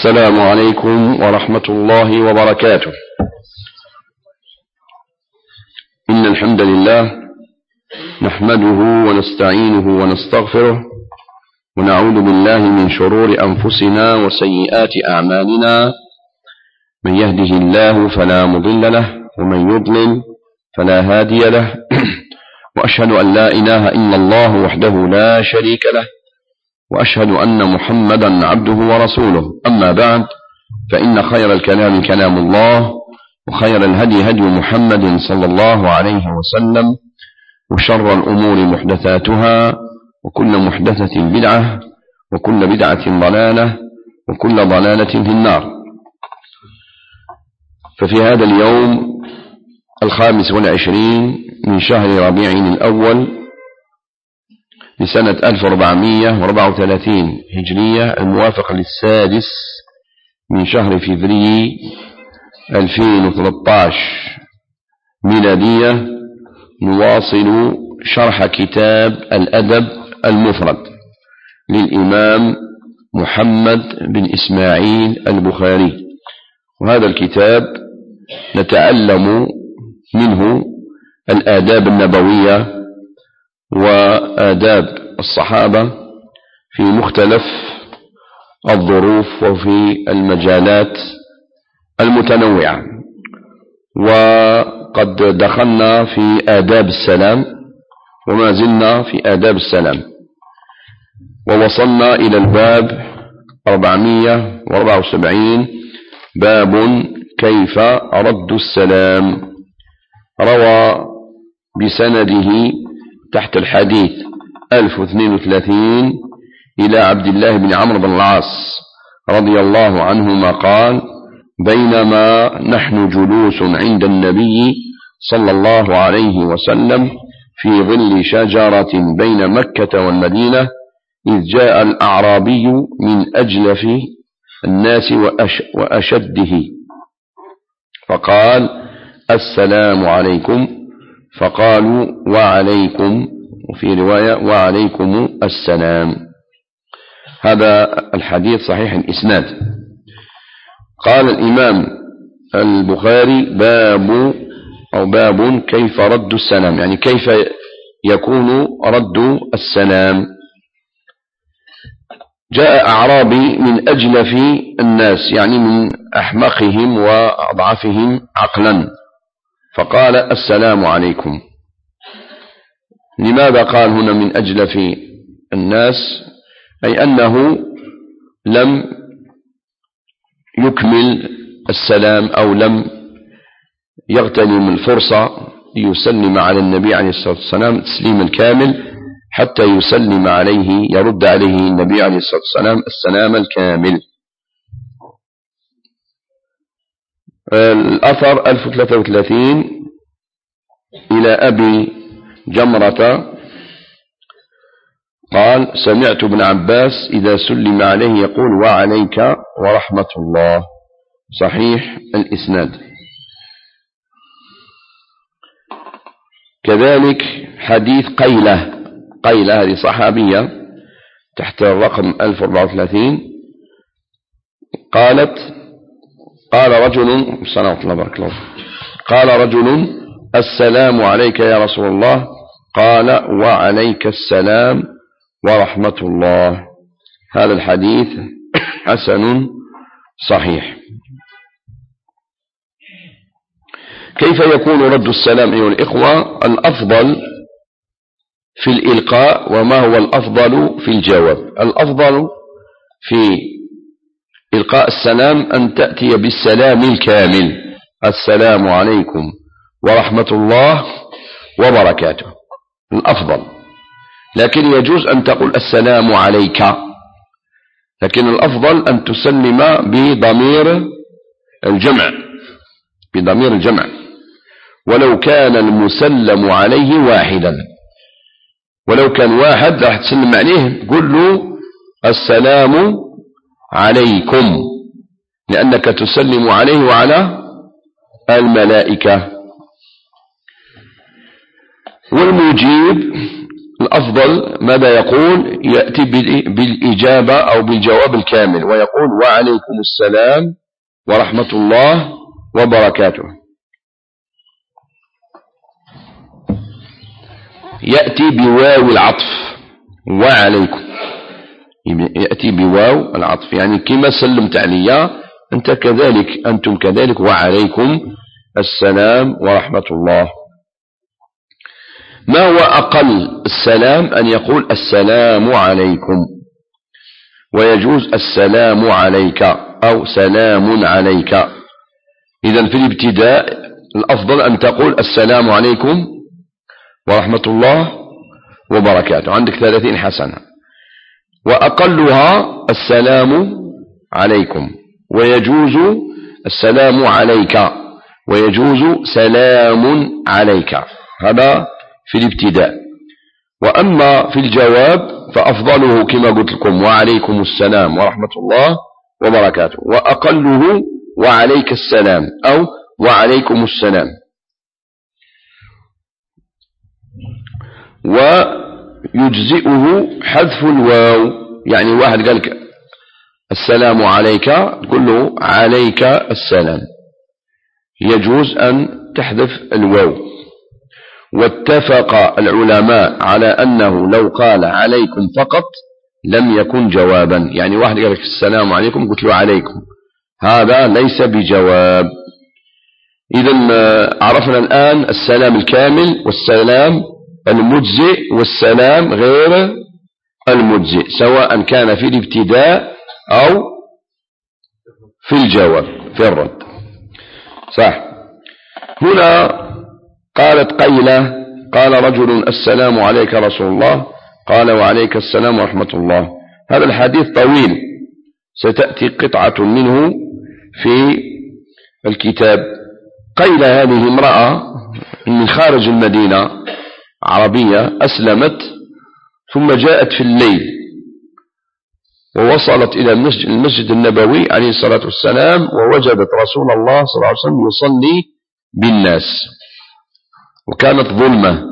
السلام عليكم ورحمة الله وبركاته. إن الحمد لله نحمده ونستعينه ونستغفره ونعوذ بالله من شرور أنفسنا وسيئات أعمالنا، من يهده الله فلا مضل له ومن يضلل فلا هادي له وأشهد أن لا إله إلا الله وحده لا شريك له وأشهد أن محمدا عبده ورسوله. أما بعد، فإن خير الكلام كلام الله، وخير الهدي هدي محمد صلى الله عليه وسلم، وشر الأمور محدثاتها، وكل محدثة بدعة، وكل بدعة ضلالة، وكل ضلالة في النار. ففي هذا اليوم 25 من شهر ربيع الأول لسنة 1434 هجرية، الموافق للسادس من شهر فبراير 2013 ميلادية، نواصل شرح كتاب الأدب المفرد للإمام محمد بن إسماعيل البخاري. وهذا الكتاب نتعلم منه الآداب النبوية وآداب الصحابة في مختلف الظروف وفي المجالات المتنوعة. وقد دخلنا في آداب السلام وما زلنا في آداب السلام، ووصلنا إلى الباب 474، باب كيف رد السلام. روى بسنده تحت الحديث 1032 إلى عبد الله بن عمرو بن العاص رضي الله عنهما قال: بينما نحن جلوس عند النبي صلى الله عليه وسلم في ظل شجرة بين مكة والمدينة، إذ جاء الأعرابي من أجلف الناس وأشده، فقال: السلام عليكم. فقالوا: وعليكم، وفي رواية: وعليكم السلام. هذا الحديث صحيح الإسناد. قال الإمام البخاري: باب كيف رد السلام، يعني كيف يكون رد السلام. جاء أعرابي من أجلف الناس، يعني من أحمقهم وأضعفهم عقلا، فقال: السلام عليكم. لماذا قال هنا من أجلف الناس؟ أي أنه لم يكمل السلام أو لم يغتنم الفرصة ليسلم على النبي عليه الصلاة والسلام التسليم الكامل حتى يسلم عليه، يرد عليه النبي عليه الصلاة والسلام السلام الكامل. الأثر 1033 إلى أبي جمرة قال: سمعت ابن عباس إذا سلم عليه يقول: وعليك ورحمة الله. صحيح الإسناد. كذلك حديث قيلة هذه صحابية تحت الرقم 1034 قالت: قال رجل صلى الله عليه وسلم، قال رجل: السلام عليك يا رسول الله. قال: وعليك السلام ورحمة الله. هذا الحديث حسن صحيح. كيف يكون رد السلام أيها الإخوة؟ الأفضل في الإلقاء، وما هو الأفضل في الجواب؟ الأفضل في إلقاء السلام أن تأتي بالسلام الكامل: السلام عليكم ورحمة الله وبركاته، الأفضل. لكن يجوز أن تقول السلام عليك، لكن الأفضل أن تسلم بضمير الجمع، ولو كان المسلم عليه واحدا. ولو كان واحد راح تسلم عليه قل له: السلام عليكم، لأنك تسلم عليه وعلى الملائكة. والمجيب الأفضل ماذا يقول؟ يأتي بالإجابة أو بالجواب الكامل ويقول وعليكم السلام ورحمة الله وبركاته. يأتي بواو العطف وعليكم، يأتي بواو العطف، يعني كما سلمت علي أنت كذلك، أنتم كذلك وعليكم السلام ورحمة الله. ما هو أقل السلام؟ أن يقول السلام عليكم، ويجوز السلام عليك أو سلام عليك. إذن في الابتداء الأفضل أن تقول السلام عليكم ورحمة الله وبركاته، عندك 30 حسنة. وأقلها السلام عليكم، ويجوز السلام عليك، ويجوز سلام عليك، هذا في الابتداء. وأما في الجواب فأفضله كما قلت لكم وعليكم السلام ورحمة الله وبركاته، وأقله وعليك السلام أو وعليكم السلام. ويجزئه حذف الواو، يعني واحد قال لك السلام عليك تقول له عليك السلام، يجوز أن تحذف الواو. واتفق العلماء على أنه لو قال عليكم فقط لم يكن جوابا، يعني واحد قال لك السلام عليكم قلت له عليكم، هذا ليس بجواب. إذن عرفنا الآن السلام الكامل والسلام المجزئ والسلام غير المجزئ، سواء كان في الابتداء أو في الجواب في الرد. صح. هنا قالت قيلة قال رجل السلام عليك رسول الله، قال وعليك السلام ورحمة الله. هذا الحديث طويل، ستأتي قطعة منه في الكتاب. قيلة هذه امرأة من خارج المدينة، عربية، أسلمت ثم جاءت في الليل ووصلت إلى المسجد النبوي عليه الصلاة والسلام، ووجدت رسول الله صلى الله عليه وسلم يصلي بالناس، وكانت ظلمة،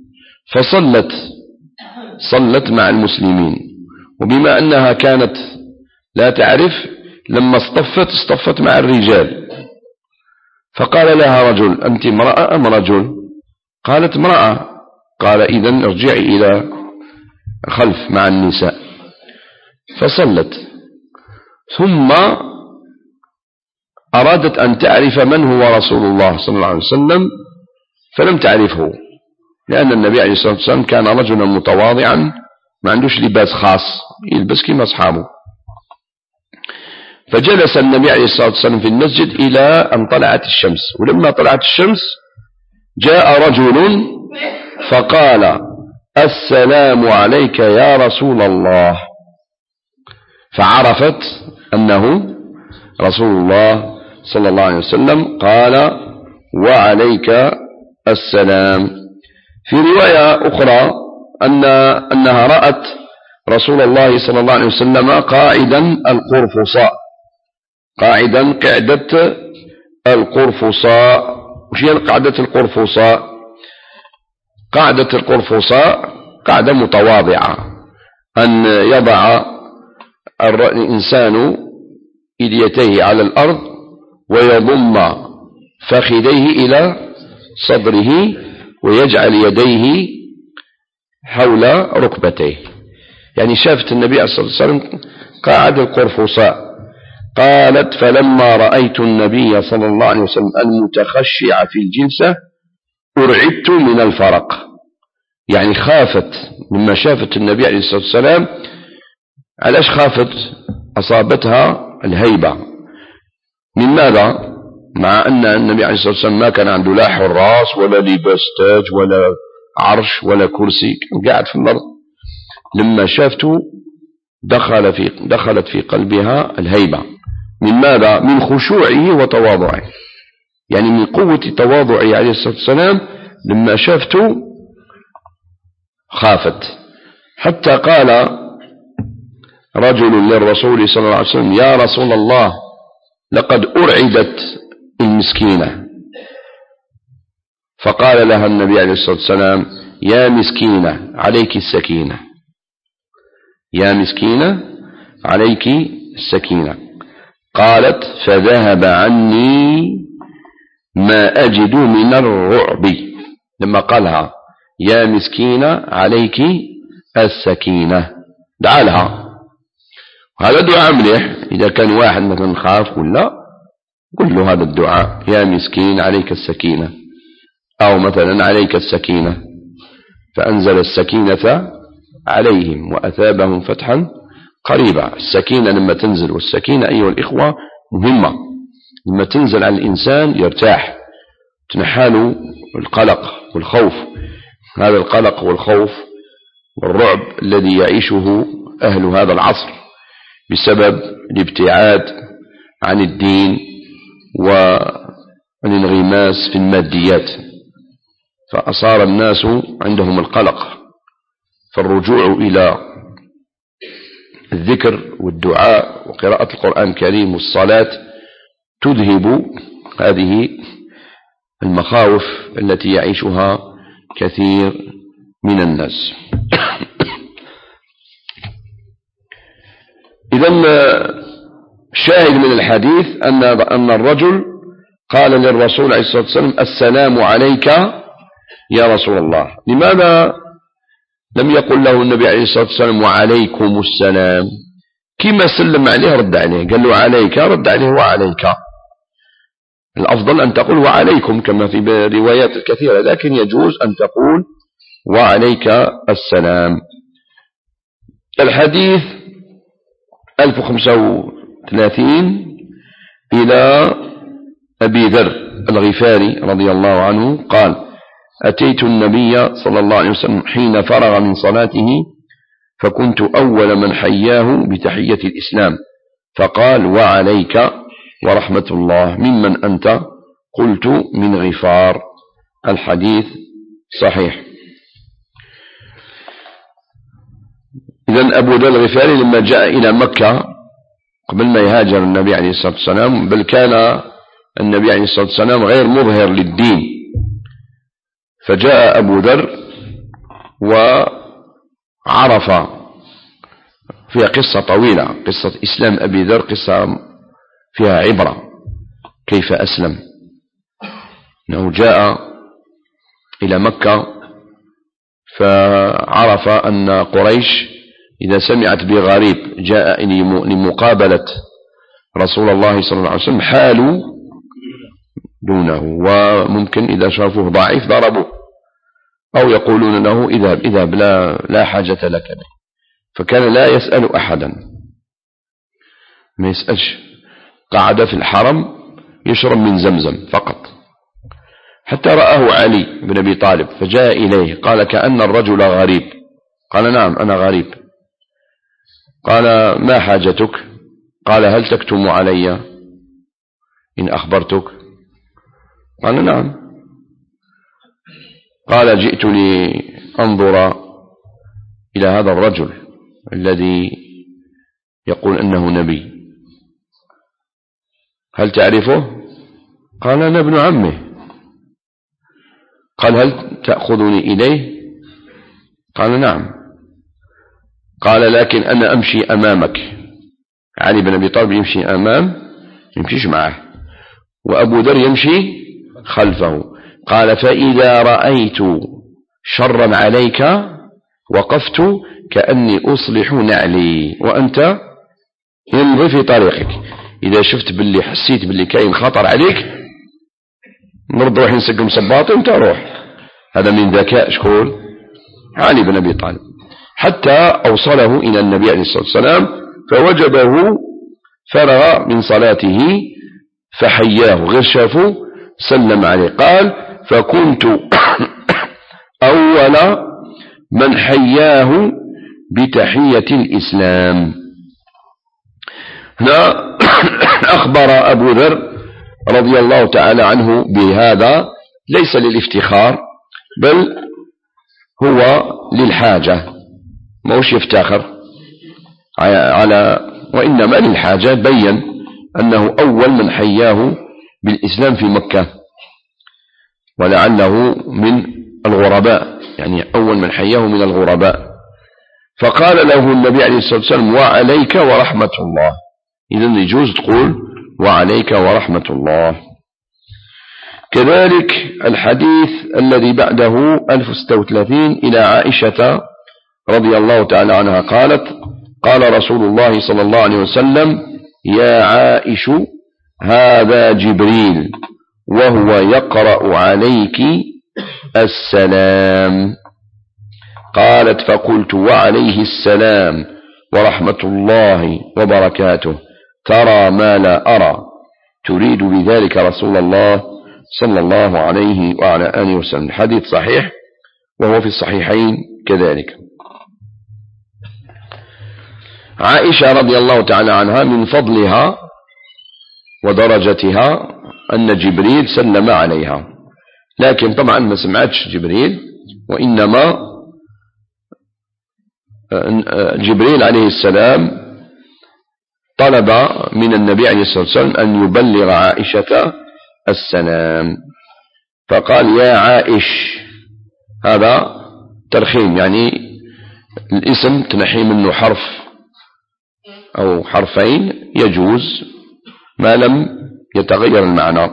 صلت مع المسلمين. وبما أنها كانت لا تعرف، لما اصطفت مع الرجال، فقال لها رجل أنت امرأة أم رجل؟ قالت امرأة. قال إذن ارجعي إلى خلف مع النساء. فصلت، ثم أرادت أن تعرف من هو رسول الله صلى الله عليه وسلم، فلم تعرفه، لأن النبي عليه الصلاة والسلام كان رجلا متواضعا، ما عندوش لباس خاص، يلبس كما أصحابه. فجلس النبي عليه الصلاة والسلام في المسجد إلى أن طلعت الشمس، ولما طلعت الشمس جاء رجل فقال السلام عليك يا رسول الله، فعرفت أنه رسول الله صلى الله عليه وسلم. قال وعليك السلام. في رواية أخرى أنها رأت رسول الله صلى الله عليه وسلم قاعدا القرفصاء، قعدة القرفصاء. وش هي قعدة القرفصاء؟ قعدة القرفصاء قعدة متواضعة، أن يضع الإنسان يديه على الأرض ويضم فخذيه إلى صدره ويجعل يديه حول ركبتيه، يعني شافت النبي صلى الله عليه وسلم قاعد القرفصاء. قالت فلما رأيت النبي صلى الله عليه وسلم المتخشع في الجلسة أرعبت من الفرق، يعني خافت لما شافت النبي عليه الصلاة والسلام. علاش خافت؟ أصابتها الهيبة. من ماذا؟ مع أن النبي عليه الصلاة والسلام ما كان عنده لا حراس ولا لباس تاج ولا عرش ولا كرسي، كان قاعد في الأرض. لما شافته دخلت في قلبها الهيبة. من ماذا؟ من خشوعه وتواضعه، يعني من قوة تواضعه عليه الصلاة والسلام. لما شافته خافت، حتى قال رجل للرسول صلى الله عليه وسلم يا رسول الله لقد أرعدت المسكينة. فقال لها النبي عليه الصلاة والسلام يا مسكينة عليك السكينة، يا مسكينة عليك السكينة. قالت فذهب عني ما أجد من الرعب. لما قالها يا مسكينة عليك السكينة دعا لها. هذا دعاء مليح. إذا كان واحد مثلا خاف ولا قل له هذا الدعاء يا مسكين عليك السكينة، أو مثلا عليك السكينة، فأنزل السكينة عليهم وأثابهم فتحا قريبا. السكينة لما تنزل، والسكينة أيها الإخوة مهمة، لما تنزل على الإنسان يرتاح، تنحاله القلق والخوف. هذا القلق والخوف والرعب الذي يعيشه أهل هذا العصر بسبب الابتعاد عن الدين والانغماس في الماديات، فأصار الناس عندهم القلق. فالرجوع إلى الذكر والدعاء وقراءة القرآن الكريم والصلاة تذهب هذه المخاوف التي يعيشها كثير من الناس. إذن الشاهد من الحديث أن الرجل قال للرسول عليه الصلاة والسلام السلام عليك يا رسول الله. لماذا لم يقل له النبي عليه الصلاة والسلام وعليكم السلام؟ كما سلم عليه رد عليه، قال له عليك، رد عليه وعليك. الأفضل أن تقول وعليكم كما في روايات كثيرة، لكن يجوز أن تقول وعليك السلام. الحديث 1035 إلى أبي ذر الغفاري رضي الله عنه قال أتيت النبي صلى الله عليه وسلم حين فرغ من صلاته فكنت أول من حياه بتحية الإسلام، فقال وعليك ورحمة الله، ممن أنت؟ قلت من غفار. الحديث صحيح. إذن أبو ذر الغفاري لما جاء إلى مكة قبل ما يهاجر النبي عليه الصلاة والسلام، بل كان النبي عليه الصلاة والسلام غير مظهر للدين، فجاء أبو ذر وعرف فيها قصة طويلة، قصة إسلام أبي ذر قصة فيها عبرة كيف أسلم. أنه جاء إلى مكة فعرف أن قريش إذا سمعت بغريب جاء لمقابلة رسول الله صلى الله عليه وسلم حالوا دونه، وممكن إذا شافوه ضعيف ضربوه أو يقولون له اذهب اذهب لا حاجة لك به. فكان لا يسأل أحدا، ما يسألش، قعد في الحرم يشرب من زمزم فقط، حتى رآه علي بن أبي طالب فجاء إليه قال كأن الرجل غريب. قال نعم أنا غريب. قال ما حاجتك؟ قال هل تكتم علي إن أخبرتك؟ قال نعم. قال جئت لأنظر إلى هذا الرجل الذي يقول أنه نبي، هل تعرفه؟ قال أنا ابن عمه. قال هل تأخذني إليه؟ قال نعم. قال لكن أنا أمشي أمامك. علي بن أبي طالب يمشي يمشيش معه، وأبو ذر يمشي خلفه. قال فإذا رأيت شرا عليك وقفت كأني أصلح نعلي وأنت يمضي في طريقك. إذا شفت باللي حسيت باللي كاين خطر عليك نرد روح نسقم صباطي وانت روح. هذا من ذكاء شكون؟ علي بن أبي طالب. حتى أوصله إلى النبي عليه الصلاة والسلام فوجبه، فرغ من صلاته فحياه، غير شافه سلم عليه. قال فكنت أول من حياه بتحية الإسلام. هنا أخبر أبو ذر رضي الله تعالى عنه بهذا ليس للافتخار بل هو للحاجة، موش يفتخر على، وإنما للحاجة. بين أنه أول من حياه بالإسلام في مكة، ولعله من الغرباء يعني أول من حياه من الغرباء. فقال له النبي عليه الصلاة والسلام وعليك ورحمة الله. إذن يجوز تقول وعليك ورحمة الله. كذلك الحديث الذي بعده 1036 إلى عائشة رضي الله تعالى عنها قالت قال رسول الله صلى الله عليه وسلم يا عائش هذا جبريل وهو يقرأ عليك السلام. قالت فقلت وعليه السلام ورحمة الله وبركاته ترى ما لا أرى تريد بذلك رسول الله صلى الله عليه وعلى آله وسلم. حديث صحيح وهو في الصحيحين كذلك. عائشة رضي الله تعالى عنها من فضلها ودرجتها أن جبريل سلم عليها، لكن طبعا ما سمعتش جبريل، وإنما جبريل عليه السلام طلب من النبي عليه الصلاة والسلام أن يبلغ عائشة السلام، فقال يا عائش. هذا ترخيم، يعني الاسم تنحي منه حرف أو حرفين يجوز ما لم يتغير المعنى.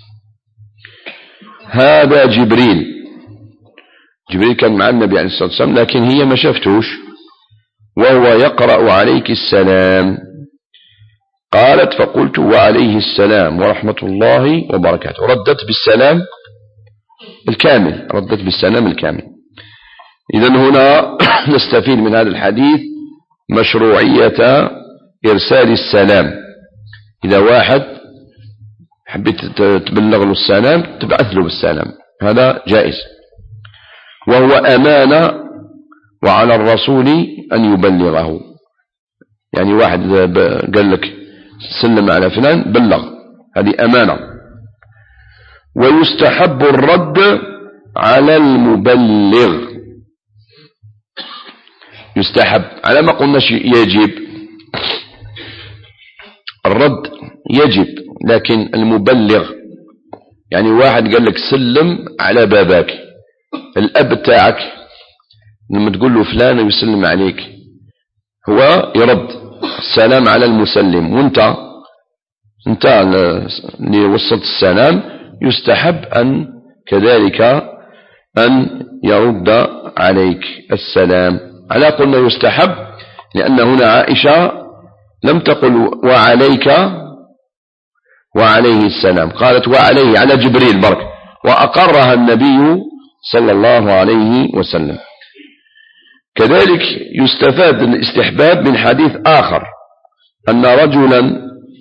هذا جبريل. جبريل كان مع النبي عليه الصلاة والسلام لكن هي ما شفتوش. وهو يقرأ عليك السلام. قالت فقلت وعليه السلام ورحمة الله وبركاته. ردت بالسلام الكامل، ردت بالسلام الكامل. إذن هنا نستفيد من هذا الحديث مشروعية إرسال السلام. إذا واحد حبيت تبلغ له السلام تبعث له بالسلام، هذا جائز. وهو أمانة وعلى الرسول أن يبلغه. يعني واحد قال لك سلم على فلان بلغ، هذه أمانة. ويستحب الرد على المبلغ. يستحب، على ما قلناش يجب. الرد يجب، لكن المبلغ يعني واحد قال لك سلم على باباك، الأب تاعك لما تقول له فلان يسلم عليك هو يرد السلام على المسلم، وانت اللي وصلت السلام يستحب أن كذلك أن يرد عليك السلام. على قلنا يستحب لأن هنا عائشة لم تقل وعليك وعليه السلام، قالت وعليه على جبريل برك، وأقرها النبي صلى الله عليه وسلم. كذلك يستفاد الاستحباب من حديث آخر أن رجلا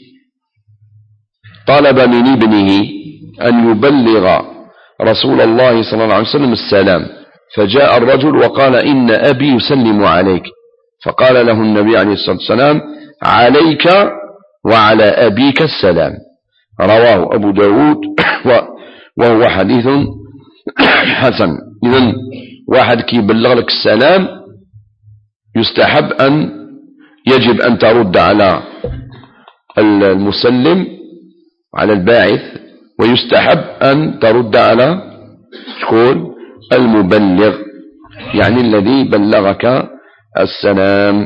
طلب من ابنه أن يبلغ رسول الله صلى الله عليه وسلم السلام، فجاء الرجل وقال إن أبي يسلم عليك، فقال له النبي عليه الصلاة والسلام عليك وعلى أبيك السلام. رواه أبو داود وهو حديث حسن. إذن واحد كي يبلغ لك السلام يستحب أن يجب أن ترد على المسلم على الباعث، ويستحب أن ترد على شكون المبلغ، يعني الذي بلغك السلام.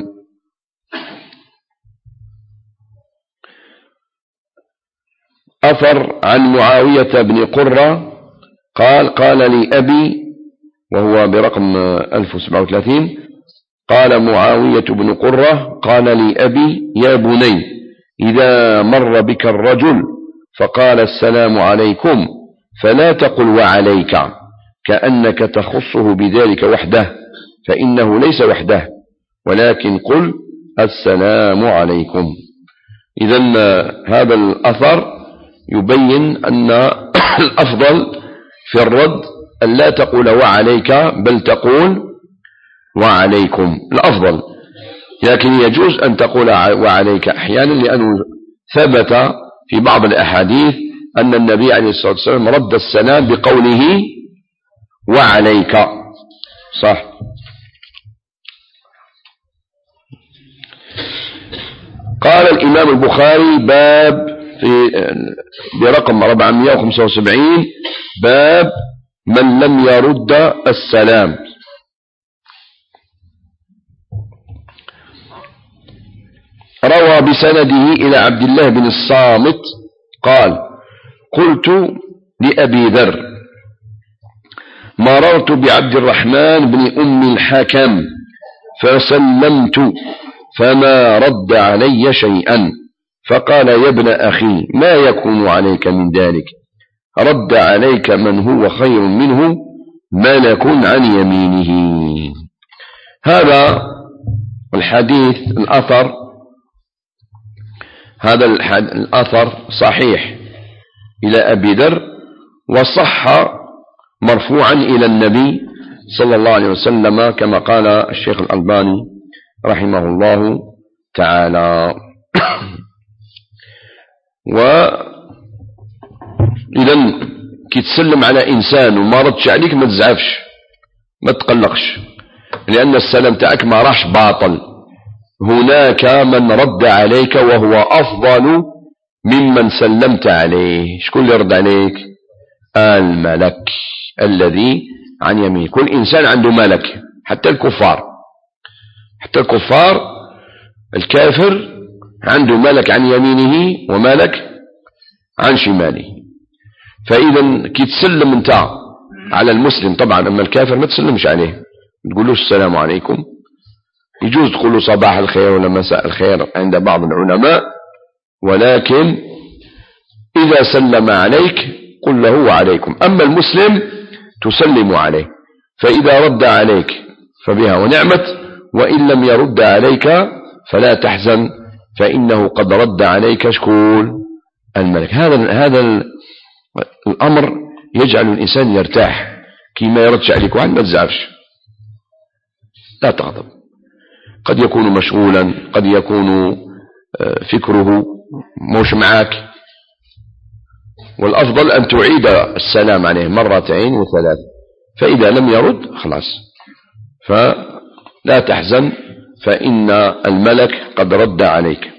أثر عن معاوية بن قرة قال لي أبي، وهو برقم 1037، قال معاوية بن قرة قال لي أبي يا بني إذا مر بك الرجل فقال السلام عليكم فلا تقل وعليك كأنك تخصه بذلك وحده، فإنه ليس وحده، ولكن قل السلام عليكم. إذن هذا الأثر يبين أن الأفضل في الرد أن لا تقول وعليك بل تقول وعليكم، الأفضل. لكن يجوز أن تقول وعليك أحيانا، لأنه ثبت في بعض الأحاديث أن النبي عليه الصلاة والسلام رد السلام بقوله وعليك. صح. قال الإمام البخاري باب برقم 475 باب من لم يرد السلام. روى بسنده إلى عبد الله بن الصامت قال: قلت لأبي ذر: مررت بعبد الرحمن بن أم الحكم فسلمت فما رد علي شيئا، فقال: يا ابن أخي، ما يكون عليك من ذلك؟ رد عليك من هو خير منه ملك عن يمينه. هذا الحديث الأثر صحيح إلى أبي ذر، وصح مرفوعا إلى النبي صلى الله عليه وسلم كما قال الشيخ الألباني رحمه الله تعالى. وإذا كي تسلم على إنسان وما ردش عليك ما تزعفش، ما تقلقش، لأن السلام تاعك ما راحش باطل. هناك من رد عليك وهو أفضل ممن سلمت عليه. شكون اللي يرد عليك؟ الملك الذي عن يمين. كل إنسان عنده ملك، حتى الكفار، الكافر عنده ملك عن يمينه وملك عن شماله. فإذا كي تسلم انت على المسلم، طبعا أما الكافر ما تسلمش عليه، تقولوش السلام عليكم، يجوز تقولوا صباح الخير ولا مساء الخير عند بعض العلماء، ولكن إذا سلم عليك قل له وعليكم. أما المسلم تسلم عليه، فإذا رد عليك فبها ونعمت، وإن لم يرد عليك فلا تحزن، فإنه قد رد عليك شكون؟ الملك. هذا الأمر يجعل الإنسان يرتاح، كيما يردش عليك واحد ما تزعفش، لا تغضب. قد يكون مشغولا، قد يكون فكره مش معك، والأفضل أن تعيد السلام عليه مرتين وثلاث، فإذا لم يرد خلاص فلا تحزن، فإن الملك قد رد عليك.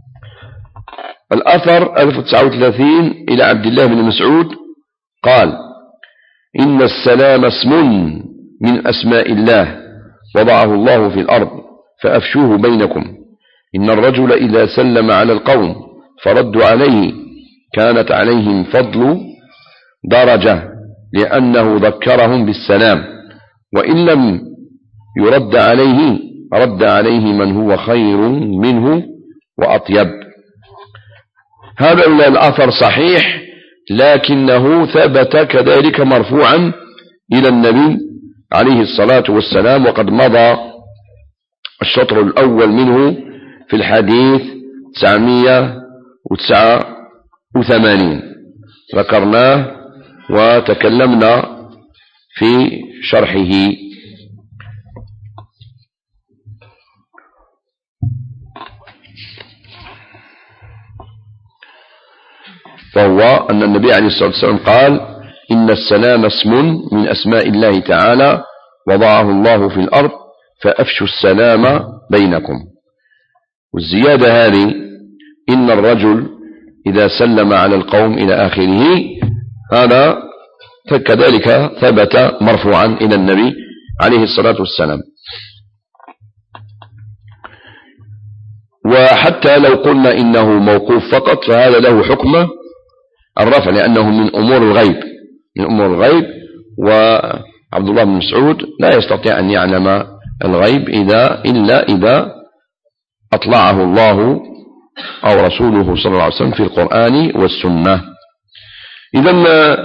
الأثر 1039 إلى عبد الله بن مسعود قال: إن السلام اسم من أسماء الله وضعه الله في الأرض فأفشوه بينكم. إن الرجل إذا سلم على القوم فردوا عليه كانت عليهم فضل درجة، لأنه ذكرهم بالسلام، وإن لم يرد عليه رد عليه من هو خير منه وأطيب. هذا الأثر صحيح، لكنه ثبت كذلك مرفوعا إلى النبي عليه الصلاة والسلام، وقد مضى الشطر الأول منه في الحديث 989 ذكرناه وتكلمنا في شرحه. فهو أن النبي عليه الصلاة والسلام قال: إن السلام اسم من أسماء الله تعالى وضعه الله في الأرض فأفشوا السلام بينكم. والزيادة هذه: إن الرجل إذا سلم على القوم إلى آخره، هذا كذلك ثبت مرفوعا إلى النبي عليه الصلاة والسلام. وحتى لو قلنا إنه موقوف فقط فهذا له حكم الرفع، لأنه من أمور الغيب، وعبد الله بن مسعود لا يستطيع أن يعلم الغيب إلا إذا أطلعه الله أو رسوله صلى الله عليه وسلم في القرآن والسنة. إذن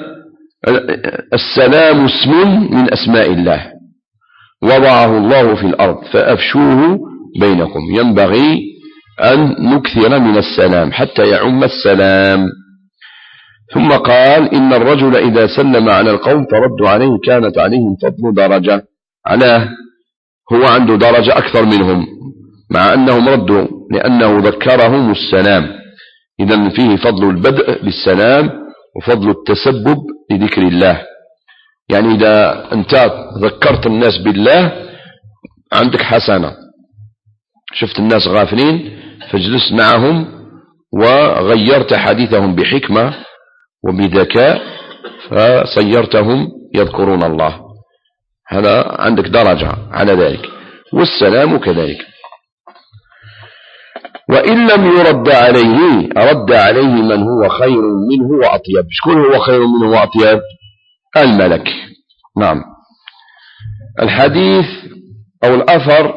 السلام اسم من أسماء الله وضعه الله في الأرض فأفشوه بينكم. ينبغي أن نكثر من السلام حتى يعم السلام. ثم قال: إن الرجل إذا سلم على القوم فردوا عليه كانت عليهم فضل درجة. علاه هو عنده درجة أكثر منهم، مع أنهم ردوا لأنه ذكرهم السلام. إذن فيه فضل البدء بالسلام وفضل التسبب لذكر الله. يعني إذا أنت ذكرت الناس بالله عندك حسنة، شفت الناس غافلين فاجلس معهم وغيرت حديثهم بحكمة وبذكاء فصيرتهم يذكرون الله، هذا عندك درجة على ذلك. والسلام كذلك. وإن لم يرد عليه رد عليه من هو خير منه وأطيب. شكون هو خير منه وأطيب؟ الملك. نعم. الحديث أو الأثر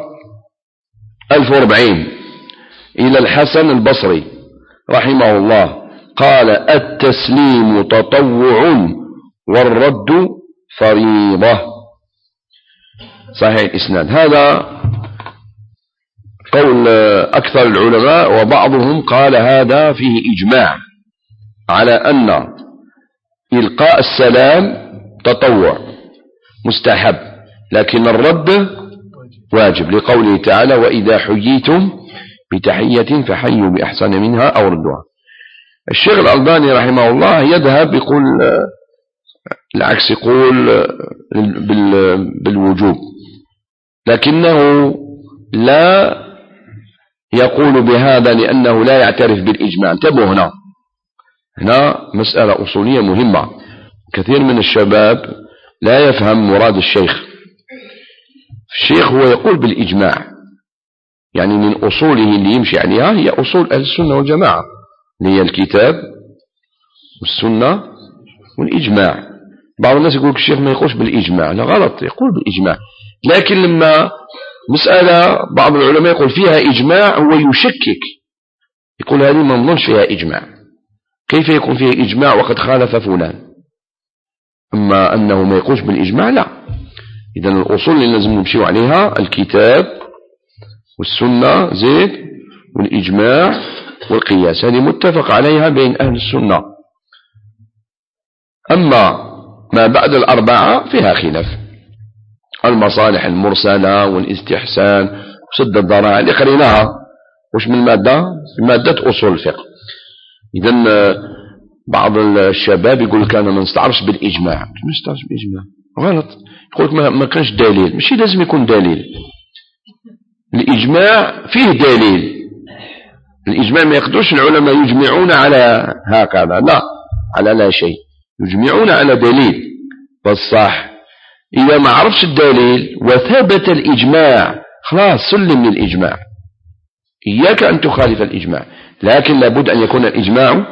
1040 إلى الحسن البصري رحمه الله قال: التسليم تطوع والرد فريضة. صحيح الإسناد. هذا قول أكثر العلماء، وبعضهم قال هذا فيه إجماع على أن إلقاء السلام تطوع مستحب، لكن الرد واجب، لقوله تعالى: وإذا حييتم بتحية فحيوا بأحسن منها أو ردوها. الشيخ الألباني رحمه الله يذهب يقول العكس، يقول بالوجوب، لكنه لا يقول بهذا لأنه لا يعترف بالإجماع. انتبهوا، هنا مسألة أصولية مهمة. كثير من الشباب لا يفهم مراد الشيخ. الشيخ هو يقول بالإجماع، يعني من أصوله اللي يمشي عليها هي أصول أهل السنة والجماعة، اللي هي الكتاب والسنة والإجماع. بعض الناس يقول الشيخ ما يقولش بالإجماع. لا، غلط، يقول بالإجماع، لكن لما مسألة بعض العلماء يقول فيها إجماع هو يشكك، يقول هذه ما نظنش فيها إجماع، كيف يكون فيها إجماع وقد خالف فلان؟ أما أنه ما يقولش بالإجماع لا. إذن الأصول اللي لازم نمشي عليها الكتاب والسنة زيد والإجماع والقياس، هذه متفق عليها بين أهل السنة. أما ما بعد الأربعة فيها خلاف، المصالح المرسلة والاستحسان وسد الذرائع اللي قريناها وش من مادة؟ في مادة أصول الفقه. إذن بعض الشباب يقول لك أنا ما نستعرفش بالإجماع. ما نستعرفش بالإجماع، غلط. يقول لك ما كانش دليل. مش لازم يكون دليل. الإجماع فيه دليل. الإجماع ما يقدرش العلماء يجمعون على هكذا، لا، على لا شيء، يجمعون على دليل. فالصح إذا ما عرفش الدليل وثبت الإجماع خلاص سلم للإجماع، إياك أن تخالف الإجماع، لكن لابد أن يكون الإجماع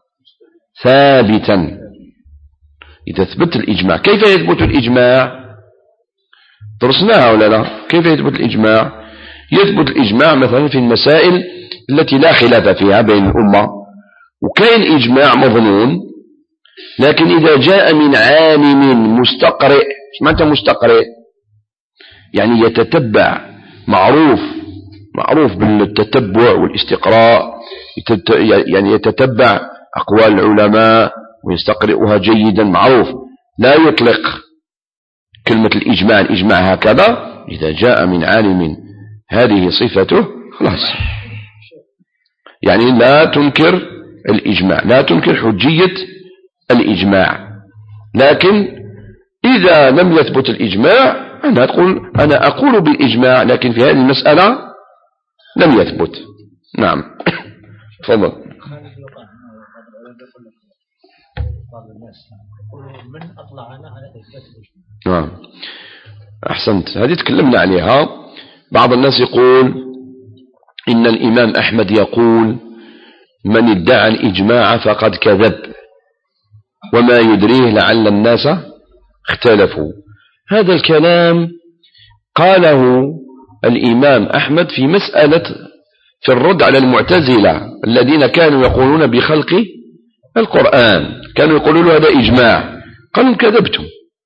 ثابتا. إذا ثبت الإجماع، كيف يثبت الإجماع؟ درسناها ولا لا؟ كيف يثبت الإجماع؟ يثبت الإجماع مثلا في المسائل التي لا خلاف فيها بين الأمة وكاين إجماع مظنون، لكن إذا جاء من عالم مستقرئ. ايش معنى مستقرئ؟ يعني يتتبع، معروف بالتتبع والاستقراء، يعني يتتبع أقوال العلماء ويستقرئها جيدا، معروف، لا يطلق كلمة الإجماع هكذا. إذا جاء من عالم هذه صفته خلاص، يعني لا تنكر الإجماع، لا تنكر حجية الإجماع. لكن إذا لم يثبت الإجماع أنا أقول بالإجماع، لكن في هذه المسألة لم يثبت. نعم. تفضل. من أطلعنا على إثبات الإجماع. نعم، أحسنت، هذه تكلمنا عليها. بعض الناس يقول إن الإمام أحمد يقول من ادعى الإجماع فقد كذب، وما يدريه لعل الناس اختلفوا. هذا الكلام قاله الإمام أحمد في مسألة في الرد على المعتزلة الذين كانوا يقولون بخلق القرآن، كانوا يقولون له هذا إجماع، قالوا كذبتم،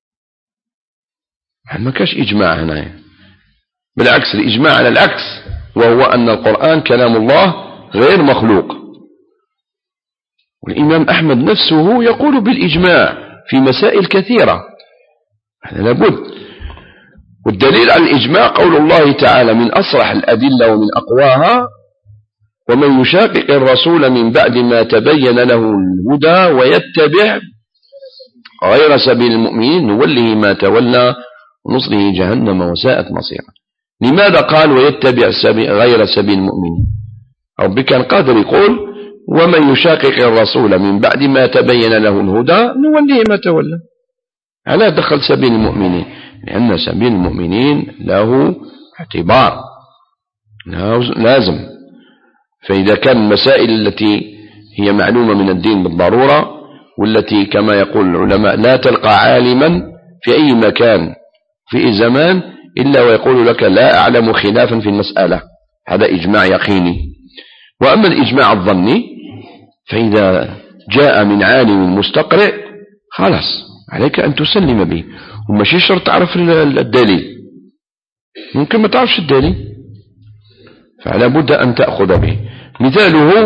ما كاش إجماع هنا، بالعكس الإجماع على العكس، وهو أن القرآن كلام الله غير مخلوق. والإمام أحمد نفسه يقول بالإجماع في مسائل كثيرة، هذا لابد. والدليل على الإجماع قول الله تعالى من أصرح الأدلة ومن أقواها: ومن يشاقق الرسول من بعد ما تبين له الهدى ويتبع غير سبيل المؤمنين نوله ما تولى ونصره جهنم وساءت مصيرا. لماذا قال ويتبع غير سبيل المؤمنين؟ ربك كان قادر يقول ومن يشاقق الرسول من بعد ما تبين له الهدى نوله ما تولى، على دخل سبيل المؤمنين، لأن سبيل المؤمنين له اعتبار لازم. فإذا كان المسائل التي هي معلومة من الدين بالضرورة، والتي كما يقول العلماء لا تلقى عالما في أي مكان في أي زمان إلا ويقول لك لا أعلم خلافا في المسألة، هذا إجماع يقيني. وأما الإجماع الظني فإذا جاء من عالم مستقرئ خلاص عليك أن تسلم به، وماشي شرط تعرف الدليل، ممكن ما تعرفش الدليل، فلا بد أن تأخذ به. مثاله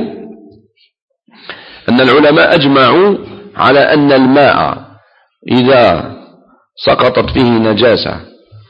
أن العلماء أجمعوا على أن الماء إذا سقطت فيه نجاسة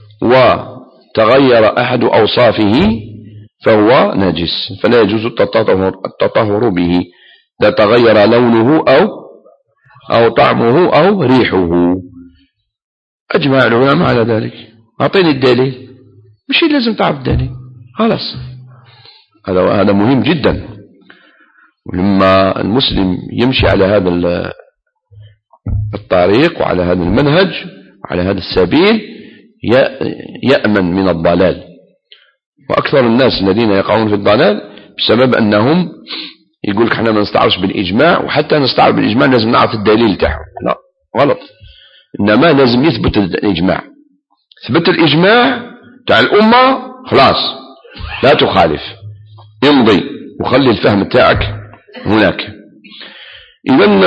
وتغير أحد أوصافه فهو نجس، فلا يجوز التطهر به إذا تغير لونه أو طعمه أو ريحه. أجمع العلماء على ذلك. أعطيني الدليل، مش لازم تعرف الدليل، خلاص. هذا مهم جدا. ولما المسلم يمشي على هذا الطريق وعلى هذا المنهج وعلى هذا السبيل يأمن من الضلال. وأكثر الناس الذين يقعون في الضلال بسبب أنهم يقول لك احنا ما نستعرضش بالإجماع، وحتى نستعرض بالإجماع لازم نعرف الدليل تاعه. لا، غلط. إنما لازم يثبت الإجماع. ثبت الإجماع تاع الأمة خلاص لا تخالف، يمضي وخلي الفهم تاعك هناك. إذن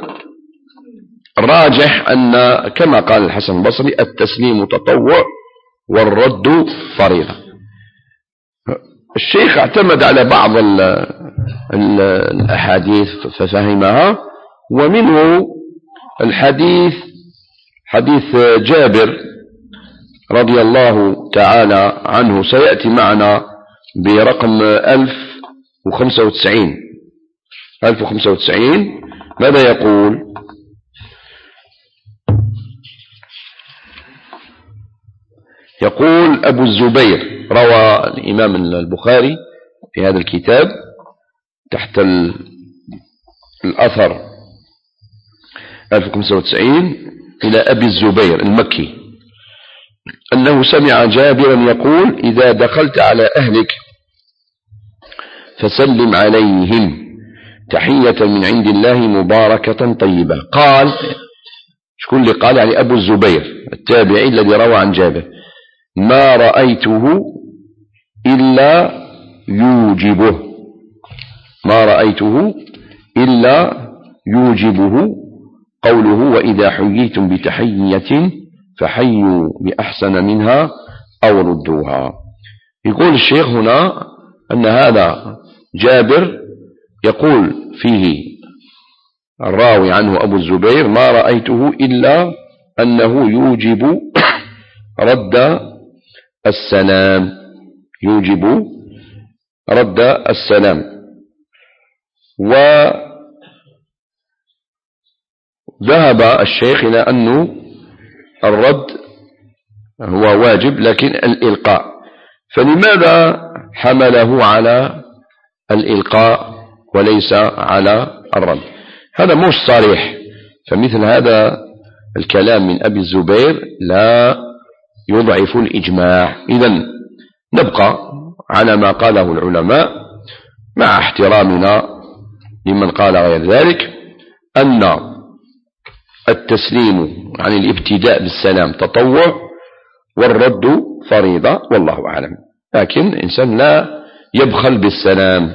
الراجح أن كما قال الحسن البصري التسليم تطوع والرد فريضة. الشيخ اعتمد على بعض الأحاديث ففهمها، ومنه الحديث حديث جابر رضي الله تعالى عنه، سيأتي معنا برقم 1095. ماذا يقول؟ يقول أبو الزبير، روى الإمام البخاري في هذا الكتاب تحت الأثر 1095 إلى أبي الزبير المكي أنه سمع جابرا يقول إذا دخلت على أهلك فسلم عليهم تحية من عند الله مباركة طيبة. قال، شكون اللي قال؟ يعني أبو الزبير التابعي الذي روى عن جابر، ما رأيته إلا يوجبه، ما رأيته إلا يوجبه قوله وإذا حييتم بتحية فحيوا بأحسن منها أو ردوها. يقول الشيخ هنا أن هذا جابر يقول فيه الراوي عنه أبو الزبير ما رأيته إلا أنه يوجب رد السلام، يوجب رد السلام. وذهب الشيخ إلى أنه الرد هو واجب لكن الإلقاء، فلماذا حمله على الإلقاء وليس على الرد؟ هذا مش صريح، فمثل هذا الكلام من أبي الزبير لا يضعف الإجماع. إذن نبقى على ما قاله العلماء مع احترامنا لمن قال غير ذلك، أن التسليم عن الابتداء بالسلام تطوع والرد فريضة، والله أعلم. لكن الإنسان لا يبخل بالسلام.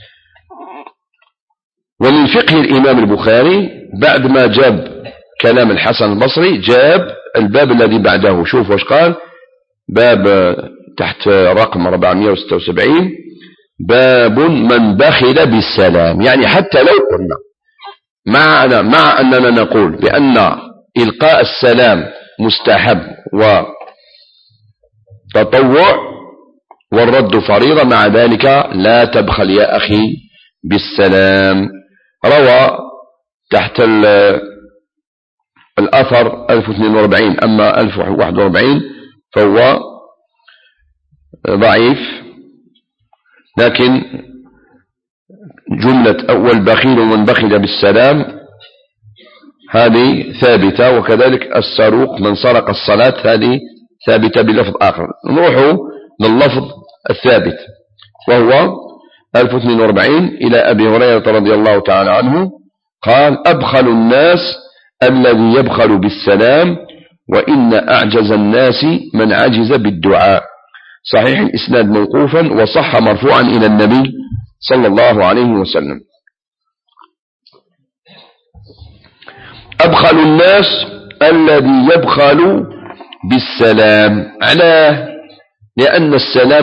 ومن فقه الإمام البخاري بعد ما جاب كلام الحسن البصري جاب الباب الذي بعده. شوف وش قال، باب تحت رقم 476 باب من بخل بالسلام. يعني حتى لو قلنا مع أننا نقول بأن إلقاء السلام مستحب وتطوع والرد فريضة، مع ذلك لا تبخل يا أخي بالسلام. روى تحت الأثر 1042، أما 1041 فهو ضعيف، لكن جملة أول بخيل من بخل بالسلام هذه ثابتة، وكذلك السروق من سرق الصلاة هذه ثابتة بلفظ آخر. نروح لللفظ الثابت وهو 1042 إلى أبي هريرة رضي الله تعالى عنه قال: أبخل الناس الذي يبخل بالسلام، وإن أعجز الناس من عجز بالدعاء. صحيح الإسناد موقوفا، وصح مرفوعا إلى النبي صلى الله عليه وسلم. أبخل الناس الذي يبخل بالسلام. علاه؟ لأن السلام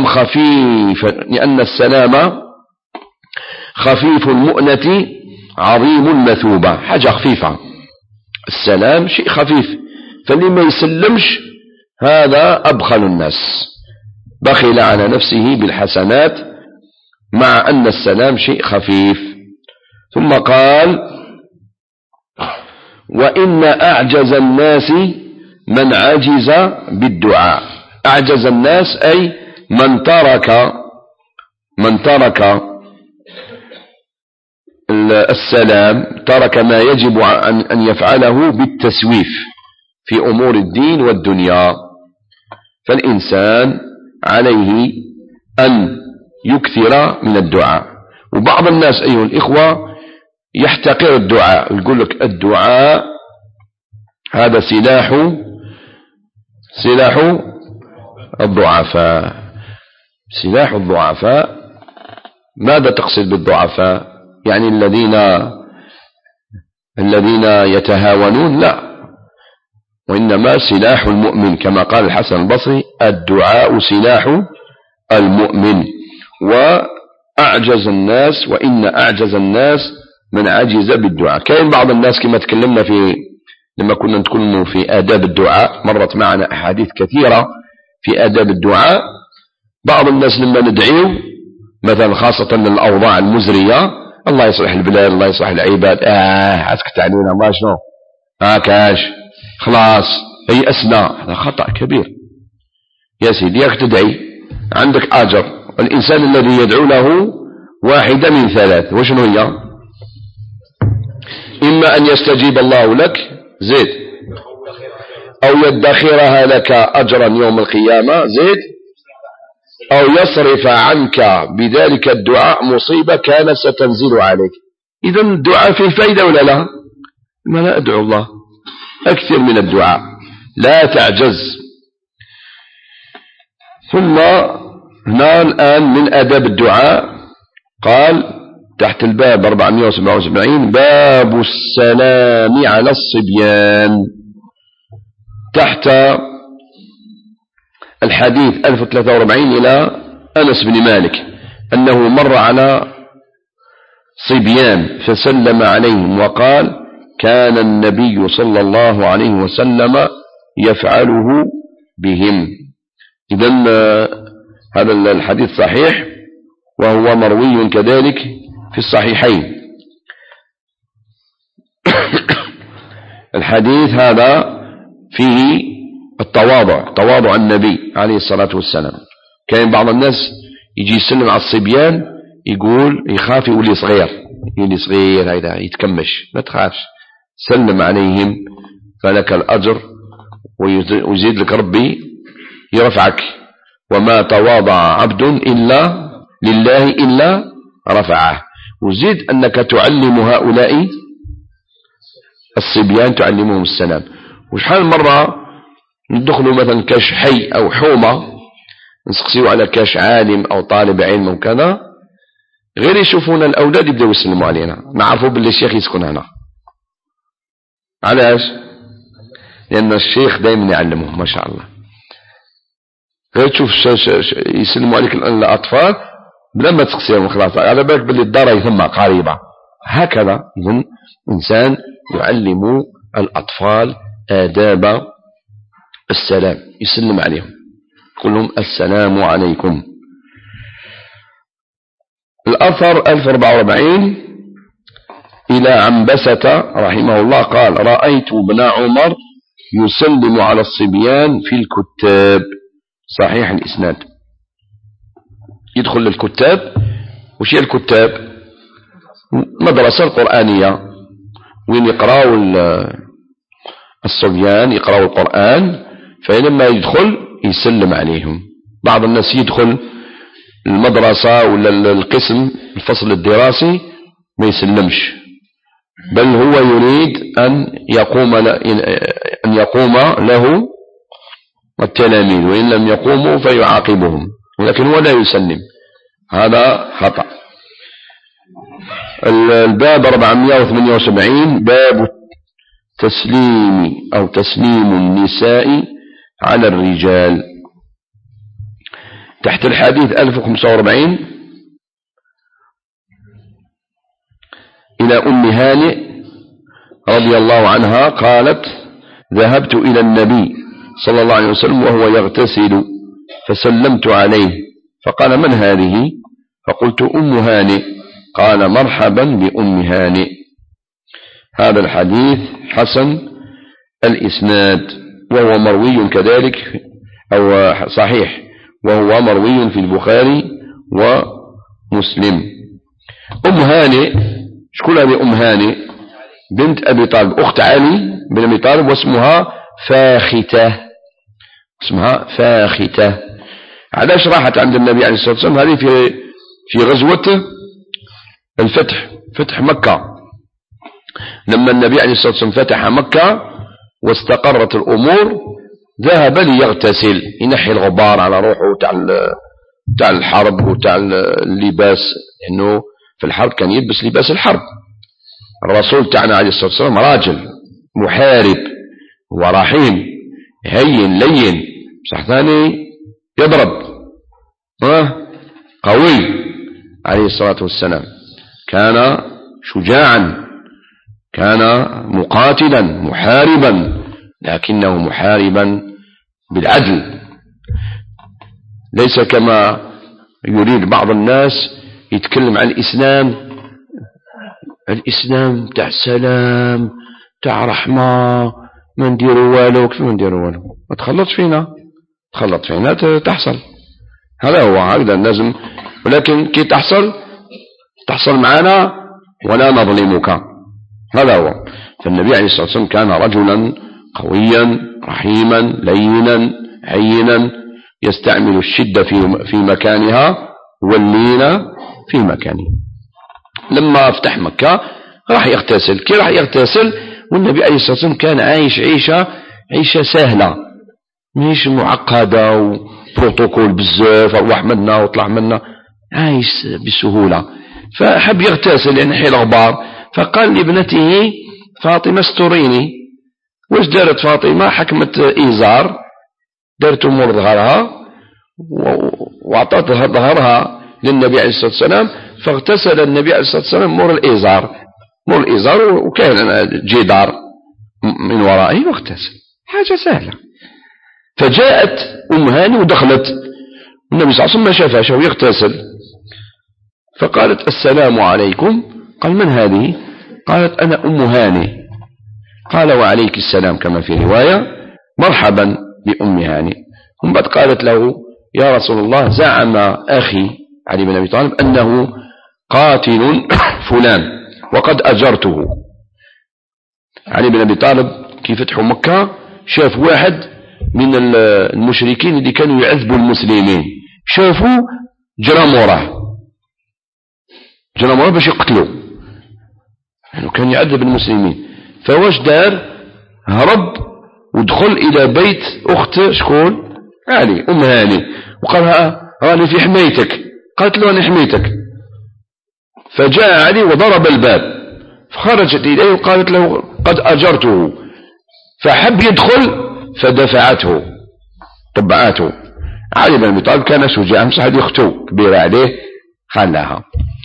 خفيف المؤنة عظيم المثوبة، حاجة خفيفة. السلام شيء خفيف، فاللي ما يسلمش هذا أبخل الناس، بخل على نفسه بالحسنات مع أن السلام شيء خفيف. ثم قال: وإن أعجز الناس من عجز بالدعاء. أعجز الناس أي من ترك السلام، ترك ما يجب أن يفعله بالتسويف في أمور الدين والدنيا. فالإنسان عليه أن يكثر من الدعاء. وبعض الناس أيها الإخوة يحتقر الدعاء، يقول لك الدعاء هذا سلاح الضعفاء. سلاح الضعفاء، ماذا تقصد بالضعفاء؟ يعني الذين يتهاونون؟ لا، وإنما سلاح المؤمن، كما قال الحسن البصري: الدعاء سلاح المؤمن. وأعجز الناس، وإن أعجز الناس من عجز بالدعاء. كاين بعض الناس كما تكلمنا لما كنا نتكلم في آداب الدعاء، مرت معنا أحاديث كثيرة في آداب الدعاء. بعض الناس لما ندعيه مثلا خاصة للأوضاع المزرية: الله يصلح البلاد، الله يصلح العباد، اسكت علينا، ما شنو هاكاش، خلاص يأسنا. هذا خطأ كبير يا سيدي. ياك تدعي عندك أجر. الإنسان الذي يدعو له واحدة من ثلاث، وشنو هي؟ إما أن يستجيب الله لك، زيد، أو يدخرها لك أجرا يوم القيامة، زيد، أو يصرف عنك بذلك الدعاء مصيبة كانت ستنزل عليك. إذن الدعاء فيه فائدة ولا لا؟ ما لا أدعو الله، أكثر من الدعاء، لا تعجز. ثم هنا الآن من آداب الدعاء قال تحت الباب 477: باب السلام على الصبيان. تحت الحديث 1043 إلى أنس بن مالك أنه مر على صبيان فسلم عليهم وقال: كان النبي صلى الله عليه وسلم يفعله بهم. إذن هذا الحديث صحيح، وهو مروي كذلك في الصحيحين. الحديث هذا فيه التواضع، تواضع النبي عليه الصلاة والسلام. كان بعض الناس يجي يسلم على الصبيان يقول يخاف يولي صغير، يولي صغير هذا يتكمش. ما تخافش، سلم عليهم فلك الأجر، ويزيد لك ربي يرفعك. وما تواضع عبد إلا لله إلا رفعه. وزيد أنك تعلم هؤلاء الصبيان، تعلمهم السلام. وشحال مرة ندخلوا مثلا كاش حي أو حومة، نسقسيوا على كاش عالم أو طالب علم وكذا، غير يشوفون الأولاد يبدأوا يسلموا علينا، نعرفوا باللي الشيخ يسكن هنا. علاش؟ لأن الشيخ دائما يعلمهم ما شاء الله. غير تشوف يسلموا عليك الأطفال بلا ما تسقسيهم، خلاص على بالك باللي الدار ثم قريبة. هكذا إذن إنسان يعلم الأطفال آداب السلام، يسلم عليهم، يقول لهم السلام عليكم. الأثر 1044 إلى عنبسة رحمه الله قال: رأيت ابن عمر يسلم على الصبيان في الكتاب. صحيح الإسناد. يدخل للكتاب. وش هي الكتاب؟ مدرسة القرآنية وين يقرأوا الصبيان، يقرأوا القرآن، فلما يدخل يسلم عليهم. بعض الناس يدخل المدرسة ولا القسم الفصل الدراسي ما يسلمش، بل هو يريد أن يقوم له التلاميذ، وإن لم يقوموا فيعاقبهم، ولكن هو لا يسلم، هذا خطأ. الباب 478 باب تسليم أو تسليم النساء على الرجال. تحت الحديث 1045 إلى أم هانئ رضي الله عنها قالت: ذهبت إلى النبي صلى الله عليه وسلم وهو يغتسل فسلمت عليه فقال: من هذه؟ فقلت: أم هانئ. قال: مرحبا بأم هانئ. هذا الحديث حسن الإسناد، وهو مروي كذلك، أو صحيح، وهو مروي في البخاري ومسلم. أم هانئ، شكون هذه أم هانئ؟ بنت أبي طالب، أخت علي بن أبي طالب، واسمها فاختة. اسمها فاختة. علاش راحت عند النبي عليه الصلاة والسلام؟ هذه في غزوة الفتح، فتح مكة، لما النبي عليه الصلاة والسلام فتح مكة واستقرت الأمور ذهب ليغتسل، ينحي الغبار على روحه تاع الحرب وتاع اللباس، لأنه في الحرب كان يلبس لباس الحرب. الرسول تاعنا عليه الصلاة والسلام راجل محارب ورحيم هين لين، صح ثاني يضرب، قوي عليه الصلاة والسلام، كان شجاعا، كان مقاتلا محاربا، لكنه محاربا بالعدل، ليس كما يريد بعض الناس يتكلم عن الإسلام تاع سلام تاع رحمة، ما نديروا والو. كيف ما نديروا والو؟ ما تخلطش فينا، تخلط فينا تحصل. هذا هو، هكذا لازم، ولكن كي تحصل معنا ولا نظلمك، هذا هو. فالنبي عليه الصلاة والسلام كان رجلا قويا رحيما لينا هينا، يستعمل الشدة في مكانها واللين في مكانه. لما افتح مكة راح يغتسل. كي راح يغتسل، والنبي عليه الصلاة والسلام كان عايش عيشة سهلة، مش معقدة وبروتوكول بزاف، اروح منا واطلع منا، عايش بسهولة. فحب يغتسل ينحي الغبار، فقال لابنته فاطمة: استريني. واش دارت فاطمة؟ حكمت إيزار، دارت مور ظهرها وأعطت ظهرها للنبي عليه الصلاة والسلام، فاغتسل النبي عليه الصلاة والسلام مور الإيزار، وكان جدار من ورائه واغتسل، حاجة سهلة. فجاءت أم هاني ودخلت، النبي صلى الله عليه وسلم ما شافها ويغتسل، فقالت: السلام عليكم. قال: من هذه؟ قالت: أنا أم هاني. قال: وعليك السلام، كما في رواية: مرحبا بأم هاني. ثم بعد قالت له: يا رسول الله، زعم أخي علي بن أبي طالب أنه قاتل فلان وقد أجرته. علي بن أبي طالب كي فتحوا مكة شاف واحد من المشركين اللي كانوا يعذبوا المسلمين، شافوا جرى موراه باش يقتلوا، يعني كان يعذب المسلمين. فواش دار؟ هرب ودخل إلى بيت أخت شكون؟ علي، أم هاني، وقال: راني في حمايتك. قالت له: أنا حمايتك. فجاء علي وضرب الباب، فخرجت إليه وقالت له: قد أجرته. فحب يدخل فدفعته، طبعاته. علي بن أبي طالب كان شجاعا، مش حد يختو كبيرة عليه، خلاها.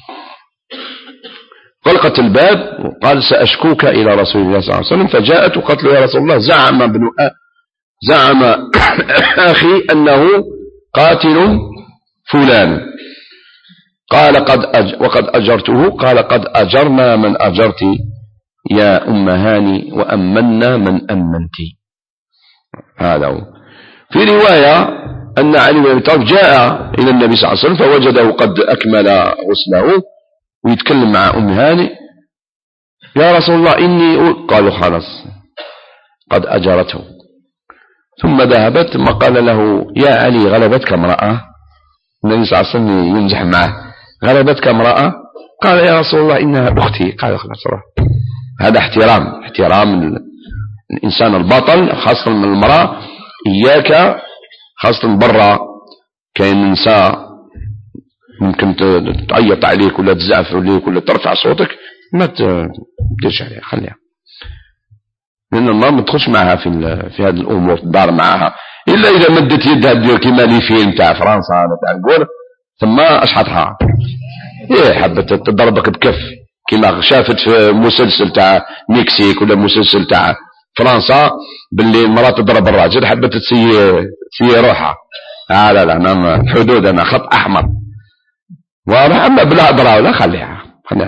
غلقت الباب وقال: سأشكوك إلى رسول الله صلى الله عليه وسلم. فجاءت وقالت له: يا رسول الله، زعم أخي أنه قاتل فلان. قال: وقد أجرته. قال: قد أجرنا من أجرت يا أم هاني، وأمنا من أمنت. هذا هو. في رواية أن علي بن أبي طالب جاء إلى النبي صلى الله عليه وسلم فوجده قد أكمل غسله، ويتكلم مع أم هاني: يا رسول الله إني قالوا: خلاص قد أجرته. ثم ذهبت، ثم قال له: يا علي، غلبتك امرأة. النبي صلى الله عليه وسلم يمزح معه: غلبتك امرأة؟ قال يا رسول الله إنها أختي. قال خلاص روح. هذا احترام الإنسان البطل، خاصة من المرأة. إياك خاصة برا كاين نساء ممكن تعيط عليك ولا تزعف عليك ولا ترفع صوتك، ما تديرش عليها، خليها، لأن الله ما تدخلش معها في هذه الأمور، تدار معها إلا إذا مدت يدها دير كيما لي فيلم تاع فرنسا ولا تاع الكور ثم أشحطها حبت تضربك بكف كيما شافت في مسلسل تاع مكسيك ولا مسلسل تاع فرنسا باللي المرأة تضرب الراجل، حبت تسيي روحها. لا أنا الحدود، أنا خط أحمر. واضح. أما بلا هضرة ولا خليها.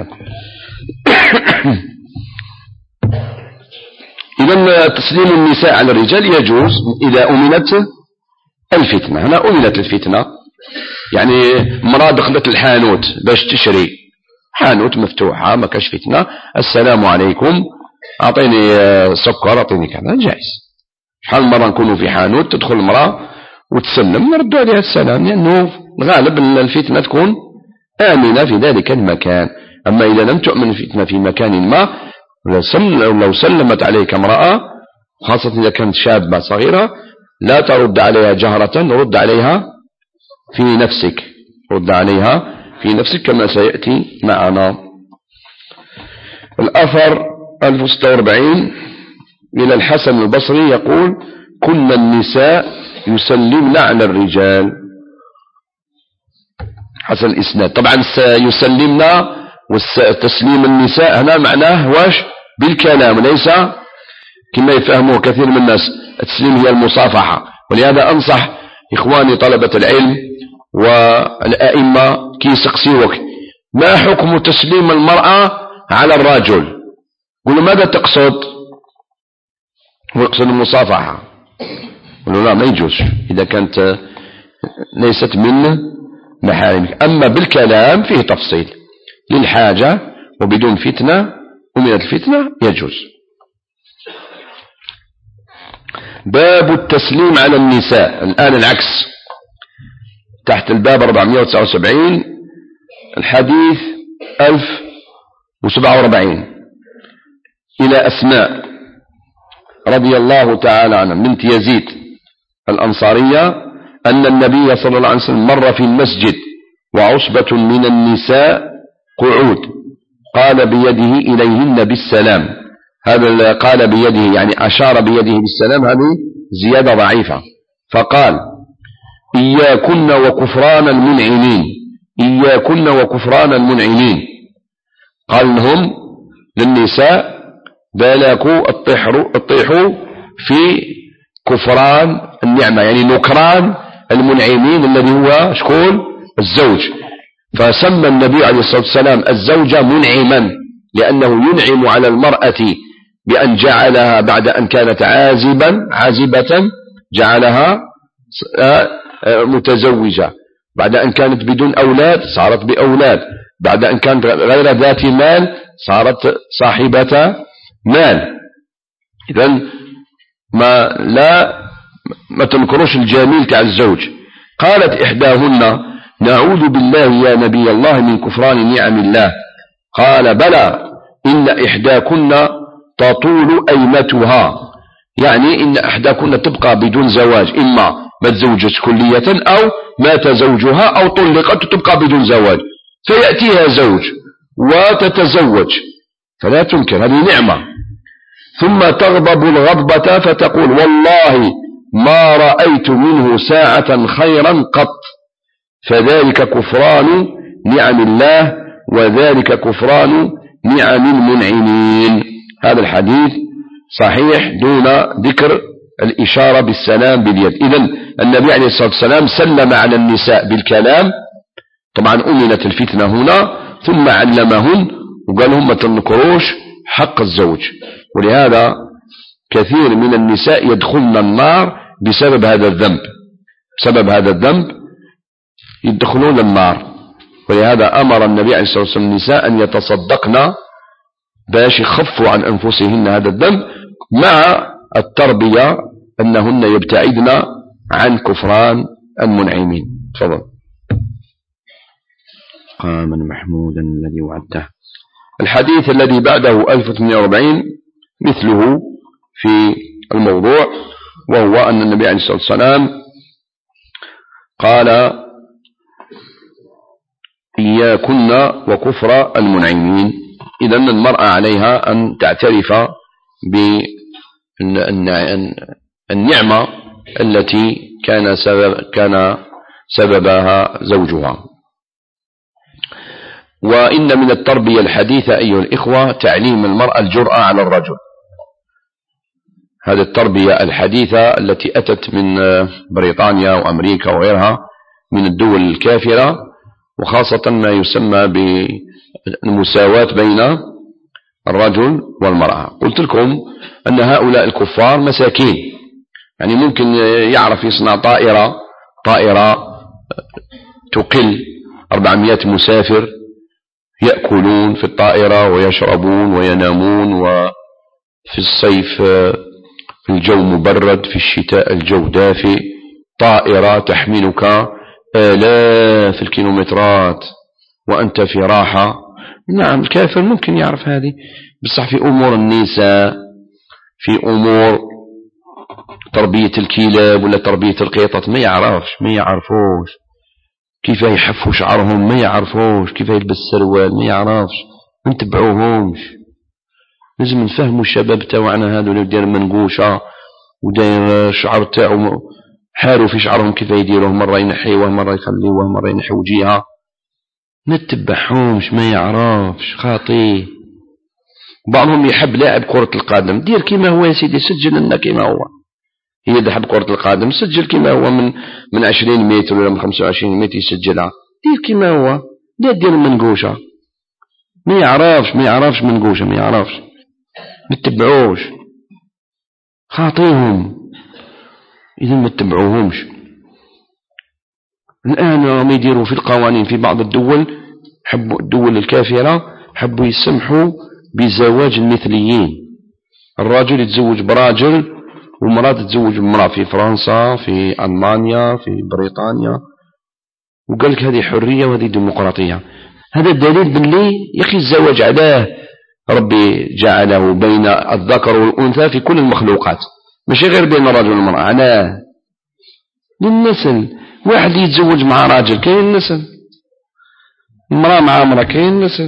إذا تسليم النساء على الرجال يجوز إذا أمنت الفتنة. هنا أمنت الفتنة، يعني مرأة دخلت الحانوت باش تشري، حانوت مفتوحة ما كاش فتنة، السلام عليكم أعطيني سكر أعطيني كذا، جائز. شحال مرة نكونوا في حانوت تدخل المرأة وتسلم نردوا عليها السلام، لأنه الغالب الفتنة تكون آمنة في ذلك المكان. أما إذا لم تؤمن الفتنة في مكان ما، لو سلمت عليك امرأة خاصة إذا كانت شابة صغيرة لا ترد عليها جهرة، رد عليها في نفسك، رد عليها في نفسك كما سيأتي معنا. الأثر 1046 إلى الحسن البصري يقول: كل النساء يسلمن على الرجال. حسن الإسناد. طبعا يسلمن وتسليم النساء هنا معناه واش بالكلام، ليس كما يفهمه كثير من الناس التسليم هي المصافحة. ولهذا أنصح إخواني طلبة العلم والأئمة كي يسقسيوك ما حكم تسليم المرأة على الرجل، قولوا ماذا تقصد؟ ويقصد المصافحة، قولوا لا ما يجوز إذا كانت ليست من محارمك. أما بالكلام فيه تفصيل للحاجة وبدون فتنة ومن الفتنة يجوز. باب التسليم على النساء. الآن العكس، تحت الباب 479 الحديث 1047 إلى أسماء رضي الله تعالى عنها بنت يزيد الأنصارية أن النبي صلى الله عليه وسلم مر في المسجد وعصبة من النساء قعود، قال بيده إليهن بالسلام. هذا قال بيده يعني أشار بيده بالسلام، هذه زيادة ضعيفة. فقال: إياكن وكفران المنعمين، إياكن وكفران المنعمين. قال لهم للنساء: بالاكوا اطيحوا في كفران النعمة، يعني نكران المنعمين الذي هو شكون؟ الزوج. فسمى النبي عليه الصلاة والسلام الزوج منعما لأنه ينعم على المرأة بأن جعلها بعد أن كانت عازبة جعلها متزوجة، بعد أن كانت بدون أولاد صارت بأولاد، بعد أن كانت غير ذات مال صارت صاحبة مال. إذن ما تنكرش الجميل تاع الزوج. قالت إحداهن: نعوذ بالله يا نبي الله من كفران نعم الله. قال: بلى، إن إحداكن تطول أيمتها، يعني إن إحداكن تبقى بدون زواج، إما ما تزوجت كلية أو مات زوجها أو طلقت تبقى بدون زواج، فيأتيها زوج وتتزوج فلا تنكر، هذه نعمة. ثم تغضب الغضبة فتقول: والله ما رأيت منه ساعة خيرا قط، فذلك كفران نعم الله وذلك كفران نعم المنعمين. هذا الحديث صحيح دون ذكر الإشارة بالسلام باليد. إذن النبي عليه الصلاة والسلام سلم على النساء بالكلام، طبعا أمنت الفتنة هنا، ثم علمهن وقال لهم ما تنكروش حق الزوج. ولهذا كثير من النساء يدخلن النار بسبب هذا الذنب، بسبب هذا الذنب يدخلون النار. ولهذا أمر النبي عليه الصلاة والسلام النساء أن يتصدقن باش يخفوا عن أنفسهن هذا الذنب، مع التربية أنهن يبتعدن عن كفران المنعمين. تفضل. مقاما محمودا الذي وعدته. الحديث الذي بعده 1048 مثله في الموضوع، وهو أن النبي عليه الصلاة والسلام قال: إياكن وكفر المنعمين. إذن المرأة عليها أن تعترف بالنعمة التي كان سببها زوجها. وإن من التربية الحديثة أيها الإخوة تعليم المرأة الجرأة على الرجل. هذه التربية الحديثة التي أتت من بريطانيا وأمريكا وغيرها من الدول الكافرة، وخاصة ما يسمى بالمساواة بين الرجل والمرأة. قلت لكم أن هؤلاء الكفار مساكين، يعني ممكن يعرف يصنع طائرة تقل 400 مسافر يأكلون في الطائرة ويشربون وينامون، وفي الصيف في الجو مبرد، في الشتاء الجو دافئ، طائرة تحملك آلاف الكيلومترات وأنت في راحة. نعم الكافر ممكن يعرف هذه، بصح في أمور النساء، في أمور تربية الكلاب ولا تربية القطط ما يعرفوش كيف يحفوا شعرهم، ما يعرفوش كيف يلبس سروال، ما يعرفش، ما نتبعوهمش. لازم نفهموا الشباب تاعنا هذو اللي داير منقوشة وداير شعر تاعو حاروا في شعرهم كيف يديروه، مرة ينحيوه مرة يخليوه مرة ينحيو جهة، نتبعهمش، ما يعرفش، خاطئ. بعضهم يحب لاعب كرة القدم، دير كيما هو يا سيدي، سجل لنا كيما هو. هي تحب كرة القدم، سجل كيما هو من 20 متر ولا من 25 متر يسجلها، دير كيما هو، لا دير منقوشة. ما يعرفش منقوشة، ما يعرفش، ما تتبعوش، خاطيهم. إذن ما تتبعوهمش. الآن راهم يديروا في القوانين في بعض الدول، حبوا الدول الكافرة حبوا يسمحوا بزواج المثليين، الراجل يتزوج براجل والمرأة تتزوج بمرأة، في فرنسا، في ألمانيا، في بريطانيا، وقال لك هذه حرية وهذه ديمقراطية. هذا الدليل باللي يخي الزواج علاه ربي جعله بين الذكر والأنثى في كل المخلوقات، ماشي غير بين الرجل والمرأة، علاه للنسل. واحد يتزوج مع راجل كاين نسل، المرأة مع امرأة كاين نسل،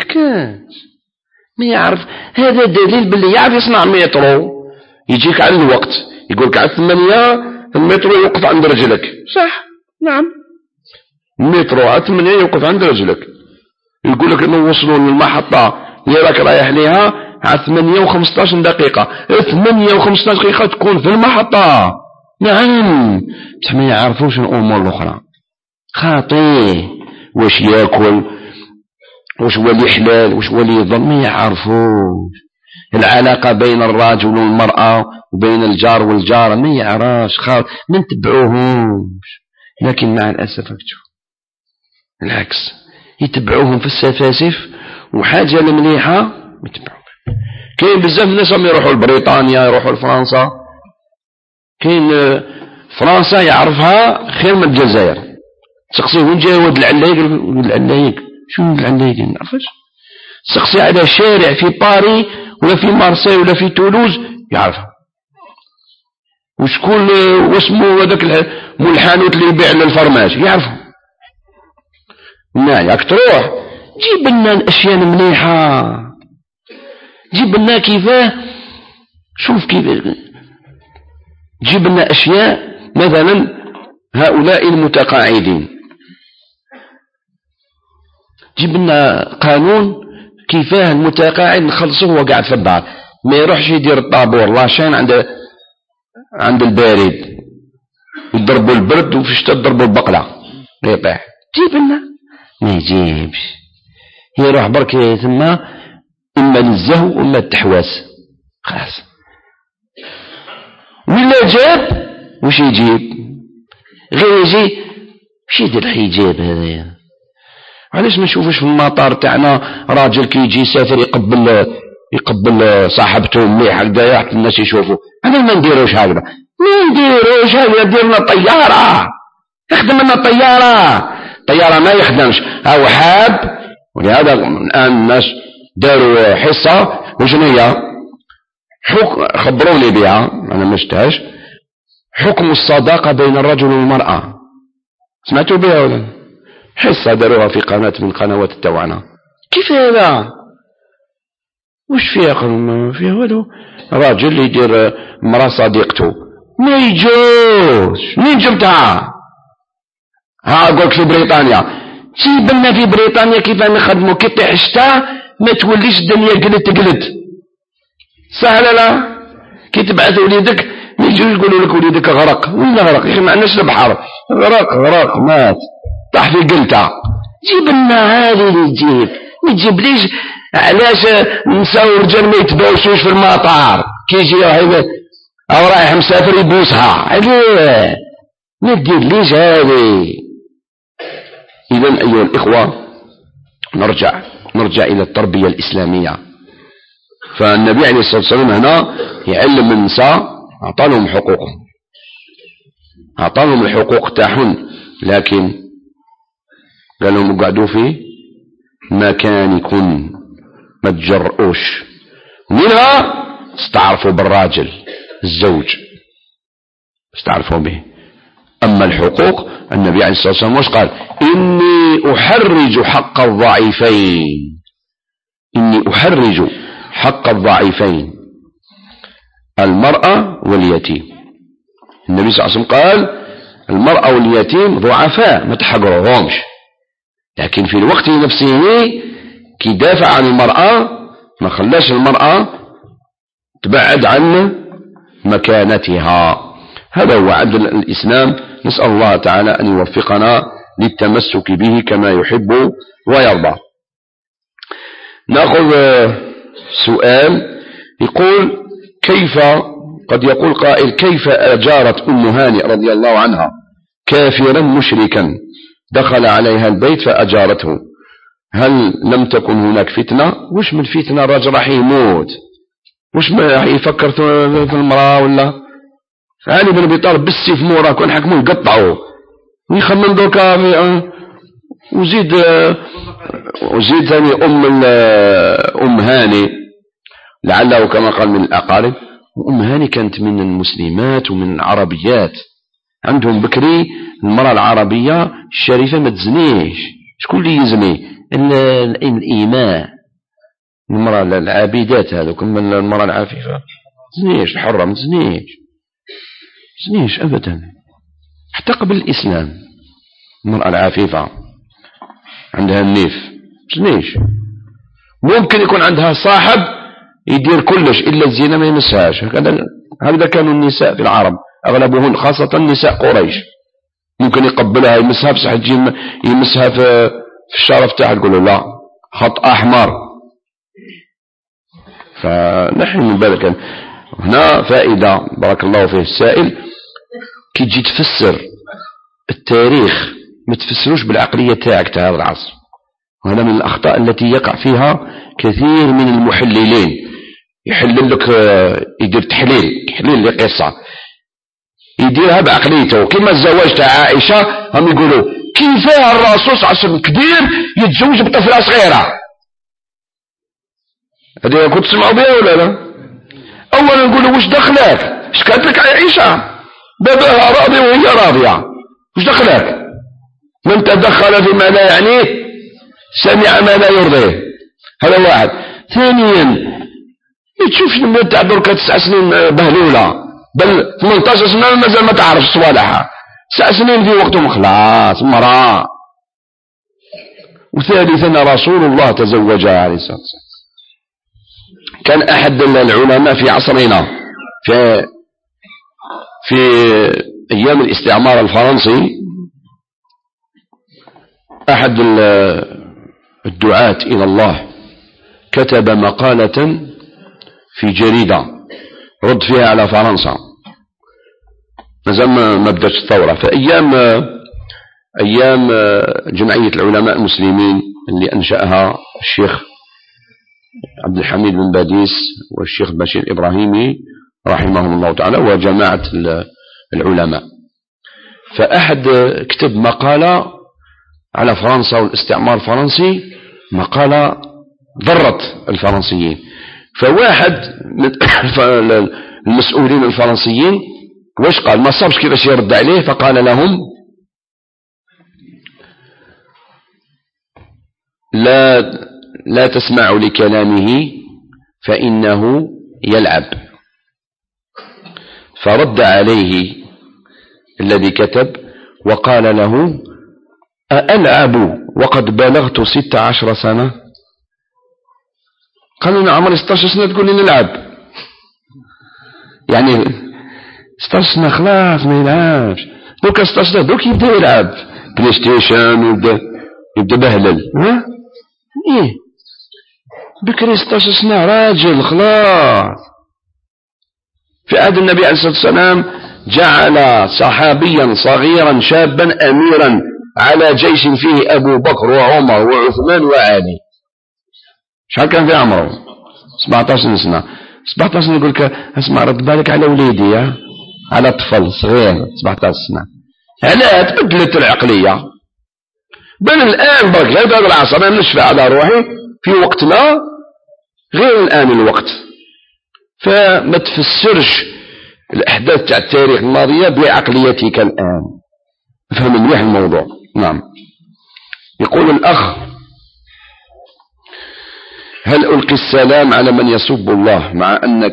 ما يعرف. هذا دليل باللي يعرف يصنع مترو، يجيك على الوقت، يقولك على 8 المترو يوقف عند رجلك، صح؟ نعم، المترو على 8 يوقف عند رجلك، يقولك انه وصلوا للمحطة اللي راك رايح ليها على 8:15 دقيقة، 8:15 دقيقة تكون في المحطة. نعم، بس ما يعرفوش الأمور الأخرى، خاطئ. واش يأكل، واش هو اللي حلال، واش هو اللي يظلم، ما يعرفوش. العلاقة بين الرجل والمرأة وبين الجار والجارة ما يعرفش، خاطئ، ما نتبعوهمش. لكن مع الأسف العكس، يتبعوهم في السفاسف، وحاجة المليحة ما يتبعوهم. كاين بزاف الناس هم يروحوا لبريطانيا، يروحوا لفرنسا، كاين فرنسا يعرفها خير من الجزائر، تسقسيه وين جاي ولد العلايق، ولد العلايق شنو ولد العلايق ما نعرفش، تسقسي على شارع في باري ولا في مارسيل ولا في تولوز يعرفها. وشكون واسمه هذاك مول الحانوت اللي يبيع للفرماج يعرفه. ياك تروح جيب لنا الاشياء المليحه، جيب لنا كيفاه، شوف كيف جيب لنا اشياء. مثلا هؤلاء المتقاعدين، جيب لنا قانون كيفاه المتقاعد نخلصوه وهو قاعد في الدار، ما يروحش يدير الطابور لاشين عند البارد، يضربوا البرد وفي الشتاء يضربوا البقله يطيح. جيب لنا، ما يجيبش، يروح برك ثم اما للزهو واما التحواس، خلاص. ولا جاب وش يجيب؟ غير يجي وش يدير الحجاب هذايا؟ علاش ما نشوفوش في المطار تاعنا راجل كي يجي يسافر يقبل صاحبته مليح هكذا حتى الناس يشوفوا؟ انا ما نديروش هكذا، ما نديروش هكذا، دير لنا طياره، تخدم لنا طياره الطيارة ما يخدمش هو حاب. ولهذا الآن الناس داروا حصة وشنو هي خبروني بها أنا ما شفتهاش، حكم الصداقة بين الرجل والمرأة. سمعتوا بها ولا؟ حصة داروها في قناة من قنوات التوانة. كيف هذا؟ وش فيها؟ فيها والو. راجل يدير مرأة صديقته ما يجوز. مين جبتها؟ ها أقولك في بريطانيا. جيب لنا في بريطانيا كيف نخدموا كي تحشتا ما توليش الدنيا قلت سهلة لا. كي تبعث وليدك ما يجوز يقولوا لك وليدك غرق. وين غرق يا اخي؟ ما عندناش البحر. غرق مات طاح في قلتها. جيب لنا هذه اللي تجيب. ما تجيبليش علاش نساء ورجال ما يتباوسوش في المطار كي يجي او رايح مسافر يبوسها عليه. ما تدير ليش هذه. اذا ايها الاخوه نرجع الى التربيه الاسلاميه. فالنبي عليه الصلاه والسلام هنا يعلم النساء، اعطاهم الحقوق تاعهم، لكن قال لهم اقعدوا في مكانكم ما تجرؤوش. منها استعرفوا بالراجل الزوج استعرفوا به. أما الحقوق النبي عليه الصلاة والسلام وش قال؟ إني أحرج حق الضعيفين المرأة واليتيم. النبي صلى الله عليه وسلم قال المرأة واليتيم ضعفاء ما تحقرهمش، لكن في الوقت نفسه كي دافع عن المرأة ما خلاش المرأة تبعد عن مكانتها. هذا هو عدل الإسلام. نسأل الله تعالى أن يوفقنا للتمسك به كما يحب ويرضى. نأخذ سؤال يقول كيف قد يقول قائل كيف أجارت أم هانئ رضي الله عنها كافرا مشركا دخل عليها البيت فأجارته؟ هل لم تكن هناك فتنة؟ وش من فتنة؟ الرجل راح يموت، وش ما راح يفكر في المرأة ولا علي بن ابي طالب بالسيف مورا كون حكموا يقطعوا ويخمم دوكا. وزيد ثاني أم هاني لعله كما قال من الأقارب. وأم هاني كانت من المسلمات ومن العربيات، عندهم بكري المرأة العربية الشريفة ما تزنيش. شكون اللي يزني؟ الإيماء، المرأة العابدات هذوك. من المرأة العفيفة تزنيش، الحرة ما تزنيش أبدا حتى قبل الإسلام. المرأة العفيفة عندها النيف تزنيش. ممكن يكون عندها صاحب يدير كلش إلا الزنا ما يمسهاش. هكذا كانوا النساء في العرب أغلبهن، خاصة نساء قريش. ممكن يقبلها يمسها بصح يمسها في الشرف تاعها تقول له لا خط أحمر. فنحن من بالك هنا فائدة بارك الله فيه السائل. كي تجي تفسر التاريخ ما تفسروش بالعقلية تاعك تاع هذا العصر. وهذا من الأخطاء التي يقع فيها كثير من المحللين. يحلل لك يدير تحليل لقصة يديرها بعقليته. كما الزواج تاع عائشة هم يقولوا كيف الرسول صلى الله عليه وسلم كبير يتزوج بطفلة صغيرة. هذه كنت تسمعوا بها ولا لا؟ أولا نقولوا وش دخلك؟ اش كانت لك عائشة؟ باباها راضي وهي راضية، وش دخلك؟ من تدخل فيما لا يعنيه سمع ما لا يرضيه. هذا واحد. ثانيا ما تشوفش المدة تاع دركا 9 سنين بهلولة، بل 18 سنة مازال ما تعرفش صوالحها. 9 سنين في وقتهم خلاص مرأة. وثالثا رسول الله تزوجها عليه الصلاة والسلام. كان أحد العلماء في عصرنا في أيام الاستعمار الفرنسي، أحد الدعاة إلى الله كتب مقالة في جريدة رد فيها على فرنسا مازال ما بدأت الثورة. فأيام جمعية العلماء المسلمين اللي أنشأها الشيخ عبد الحميد بن باديس والشيخ بشير الإبراهيمي رحمهم الله تعالى وجماعة العلماء. فأحد كتب مقالة على فرنسا والاستعمار الفرنسي مقالة ضرت الفرنسيين. فواحد من المسؤولين الفرنسيين واش قال؟ ما صابش كيفاش يرد عليه، فقال لهم لا تسمعوا لكلامه فإنه يلعب. فرد عليه الذي كتب وقال له ألعب وقد بلغت 16 سنة؟ قالوا أنا عمري 16 سنة تقول لي نلعب؟ يعني 16 سنة خلاص ما يلعبش، دوك 16 سنة دوك يبدأ يلعب بلاي ستيشن ويبدأ بهلل. ها ايه بكري 16 سنة راجل خلاص. في عهد النبي عليه الصلاة والسلام جعل صحابيا صغيرا شابا أميرا على جيش فيه أبو بكر وعمر وعثمان وعلي. شحال كان في عمره؟ 17 سنة. 17 سنة يقول لك اسمع رد بالك على وليدي، على طفل صغير 17 سنة. علاه تبدلت العقلية؟ بل الآن برك لا يبقى العصر أنا نشفى على روحي في وقتنا غير الآن الوقت. فما تفسرش الأحداث تاع التاريخ الماضية بعقليتك الآن، افهم مليح الموضوع. نعم. يقول الأخ هل ألقي السلام على من يسب الله مع أن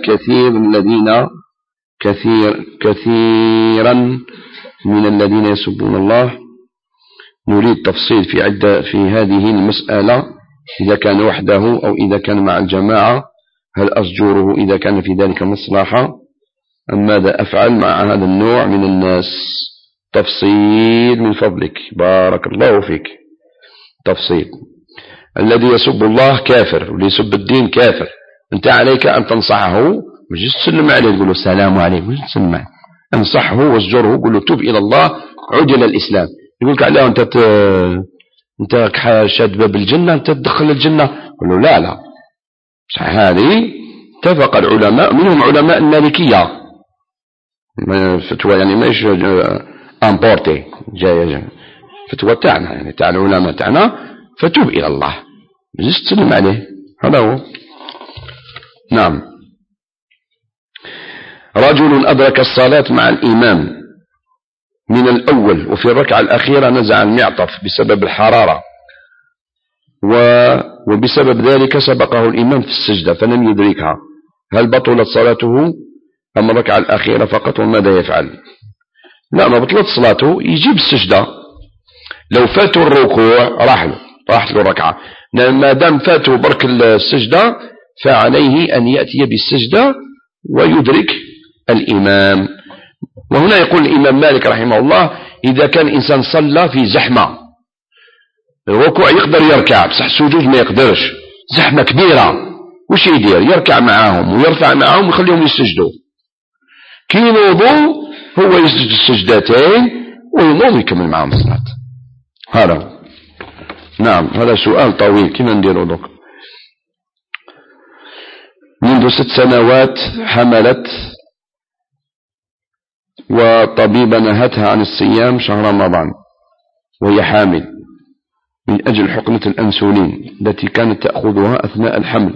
كثيرا من الذين يسبون الله؟ نريد تفصيل في هذه المسألة، إذا كان وحده أو إذا كان مع الجماعة، هل أزجره إذا كان في ذلك مصلحة أم ماذا أفعل مع هذا النوع من الناس؟ تفصيل من فضلك، بارك الله فيك. تفصيل. الذي يسب الله كافر واللي يسب الدين كافر. أنت عليك أن تنصحه، مش تسلم عليه تقول له السلام عليكم، مش تسلم عليه، انصحه واسجره، قل له توب إلى الله، عد إلى الإسلام. يقول لك علاه أنت شاد باب الجنة، أنت تدخل الجنة. قل له لا هذه اتفق العلماء، منهم علماء المالكية، فتوى يعني ماهيش امبورتي، جاية فتوى تاعنا يعني تاع العلماء تاعنا، فتوب إلى الله، مش تسلم عليه. هذا هو. نعم. رجل أدرك الصلاة مع الإمام من الأول وفي الركعة الأخيرة نزع المعطف بسبب الحرارة، وبسبب ذلك سبقه الإمام في السجدة فلم يدركها، هل بطلت صلاته أم الركعة الأخيرة فقط، وماذا يفعل؟ لا، ما بطلت صلاته، يجيب السجدة. لو فاتوا الركوع راحت له ركعة، ما دام فاتوا برك السجدة فعليه أن يأتي بالسجدة ويدرك الإمام. وهنا يقول الإمام مالك رحمه الله إذا كان إنسان صلى في زحمة، الركوع يقدر يركع بصح السجود ما يقدرش، زحمة كبيرة، وش يدير؟ يركع معاهم ويرفع معاهم ويخليهم يسجدوا. كي ينوضوا هو يسجد السجدتين وينوض يكمل معاهم الصلاة. هذا. نعم. هذا سؤال طويل كيما نديروا دوك. منذ 6 سنوات حملت وطبيبة نهتها عن الصيام شهر رمضان وهي حامل من أجل حقنة الأنسولين التي كانت تأخذها أثناء الحمل.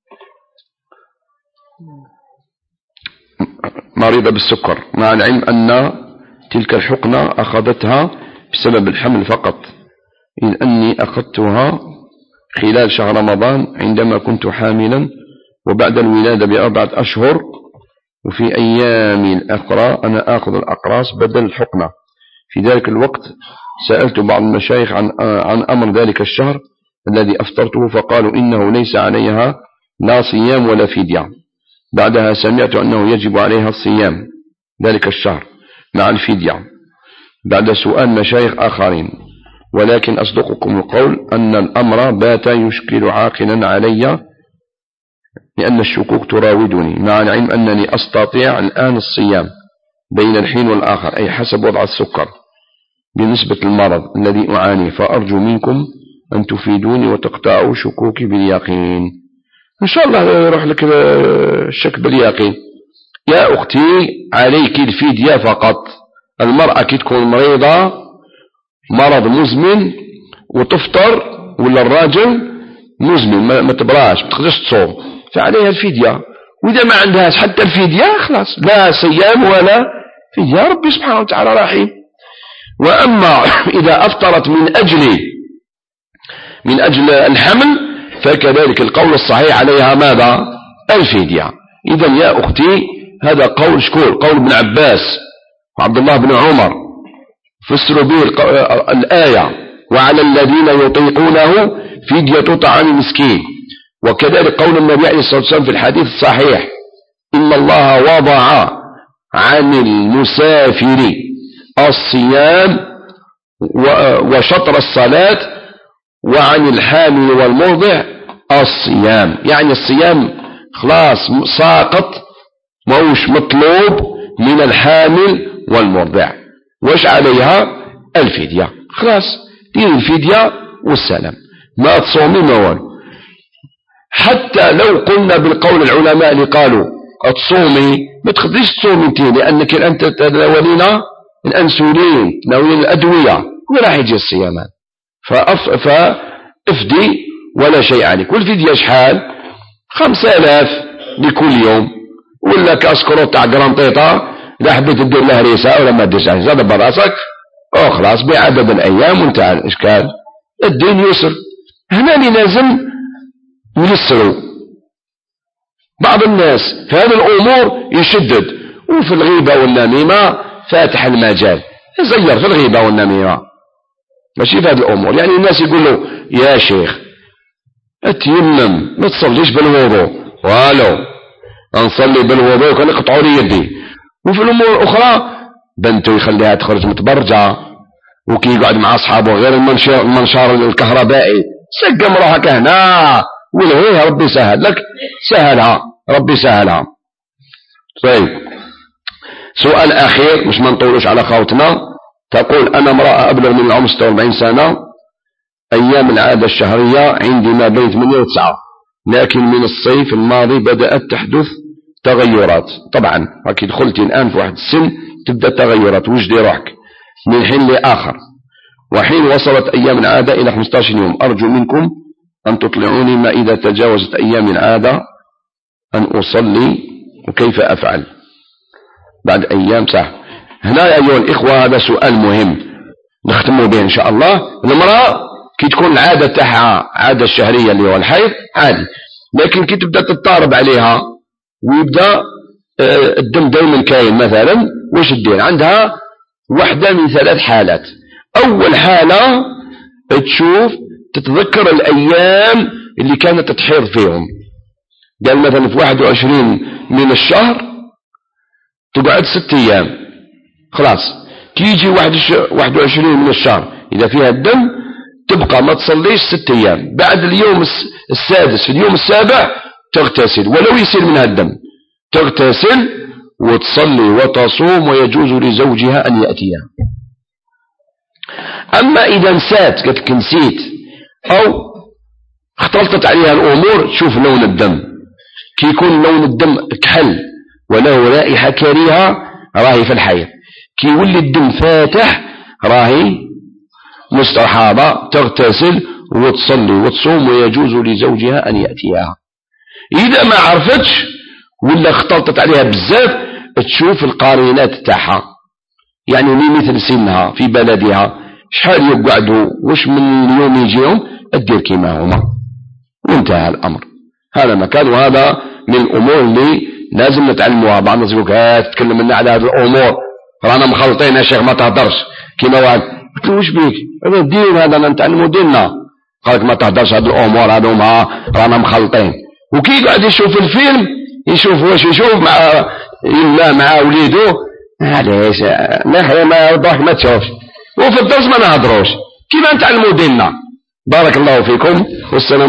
مريضة بالسكر، مع العلم أن تلك الحقنة أخذتها بسبب الحمل فقط، إذ أني أخذتها خلال شهر رمضان عندما كنت حاملا وبعد الولادة ب4 أشهر، وفي أيام الأخرى أنا آخذ الأقراص بدل الحقنة. في ذلك الوقت سألت بعض المشايخ عن أمر ذلك الشهر الذي أفطرته، فقالوا إنه ليس عليها لا صيام ولا فدية. بعدها سمعت أنه يجب عليها الصيام ذلك الشهر مع الفدية بعد سؤال مشايخ آخرين، ولكن أصدقكم القول أن الأمر بات يشكل عاقلا علي لأن الشكوك تراودني، مع العلم أنني أستطيع الآن الصيام بين الحين والآخر، أي حسب وضع السكر بنسبة المرض الذي أعانيه، فأرجو منكم أن تفيدوني وتقطعوا شكوكي باليقين. إن شاء الله يروح لك الشك باليقين. يا أختي عليك الفدية فقط. المرأة كي تكون مريضة مرض مزمن وتفطر، ولا الراجل مزمن ما تبراش ما تقدرش تصوم، فعليها الفدية. وإذا ما عندهاش حتى الفدية خلاص لا صيام ولا فدية، ربي سبحانه وتعالى رحيم. وأما إذا أفطرت من أجل الحمل فكذلك القول الصحيح عليها ماذا؟ الفدية. إذا يا أختي هذا قول شكور؟ قول ابن عباس وعبد الله بن عمر، فسروا به الآية وعلى الذين يطيقونه فدية طعام مسكين. وكذلك قول النبي عليه الصلاة والسلام في الحديث الصحيح إن الله وضع عن المسافر الصيام وشطر الصلاة وعن الحامل والمرضع الصيام، يعني الصيام خلاص ساقط موش مطلوب من الحامل والمرضع. وش عليها؟ الفدية. خلاص دين الفدية والسلام، ما تصومي ما والو. حتى لو قلنا بالقول العلماء اللي قالوا تصومي ما تقدريش تصومي انت، لأنك أنت تناولين الأنسولين، تناولين الأدوية، وين راح يجي الصيامان؟ فافدي ولا شيء عليك. والفدية شحال؟ 5000 لكل يوم، ولا كاس كروت تاع قرنطيطة إذا حبيت تدير له هريسة ولا ما تديرش هريسة دبر راسك خلاص بعدد الأيام وانتهى الإشكال. الدين يسر. هنا اللي لازم يسروا. بعض الناس في هذه الأمور يشدد، وفي الغيبة والنميمة فاتح المجال يزير في الغيبة والنميمة، ماشي في هذه الأمور. يعني الناس يقولوا يا شيخ اتيمم ما تصليش بالوضوء، والو نصلي بالوضوء كان يقطعوا لي يدي. وفي الأمور الأخرى بنته يخليها تخرج متبرجة، وكي يقعد مع أصحابه غير المنشار الكهربائي سقم روحك هنا والهيه ربي سهل لك، سهلها ربي سهلها. طيب سؤال أخير مش ما نطولوش على خوتنا. تقول أنا امرأة أبلغ من العمر 46 سنة، أيام العادة الشهرية عندي ما بين 8 و 9، لكن من الصيف الماضي بدأت تحدث تغيرات. طبعا أكيد دخلتي الآن في واحد السن تبدأ تغيرات، وجدي روحك من حين لآخر. وحين وصلت أيام العادة إلى 15 يوم أرجو منكم أن تطلعوني ما إذا تجاوزت أيام العادة أن أصلي وكيف أفعل بعد أيام ساعة. هنا يا أيها الإخوة هذا سؤال مهم نختموا به إن شاء الله. المرأة كي تكون العادة تاعها عادة الشهرية اللي هو الحيض عادي، لكن كي تبدأ تضطرب عليها ويبدأ الدم دائما كاين مثلا، وش الدين؟ عندها واحدة من 3 حالات. أول حالة تشوف تتذكر الأيام اللي كانت تحيض فيهم، قال مثلا في 21 من الشهر تقعد 6 أيام خلاص، تيجي 21 من الشهر إذا فيها الدم تبقى ما تصليش 6 أيام، بعد اليوم السادس في اليوم السابع تغتسل ولو يسيل منها الدم، تغتسل وتصلي وتصوم ويجوز لزوجها أن يأتيها. أما إذا نسات قلت نسيت أو اختلطت عليها الأمور، تشوف لون الدم، كي يكون لون الدم كحل وله رائحة كريهة راهي في الحيض، كي يولي الدم فاتح راهي مستحاضة، تغتسل وتصلي وتصوم ويجوز لزوجها أن يأتيها. إذا ما عرفتش ولا اختلطت عليها بزاف تشوف القرينات تاعها، يعني مثل سنها في بلدها شحال يقعدوا وش من اليوم يجيهم الدير كيما هما وانتهى الأمر. هذا مكان، وهذا من الأمور اللي لازم نتعلموها. بعض الناس يقولك تتكلم لنا على هذه الأمور رانا مخلطين يا شيخ ما تهدرش كيما واحد. قلت له وش بيك هذا الدين، هذا نتعلموا ديننا. قالك ما تهدرش هذه الأمور هذوما رانا مخلطين. وكي قاعد يشوف الفيلم يشوف واش يشوف مع إلا مع وليده معليش نحيا ما يوضحك ما تشوفش، وفي الدرس ما نهضروش كيما نتعلموا ديننا. بارك الله فيكم والسلام.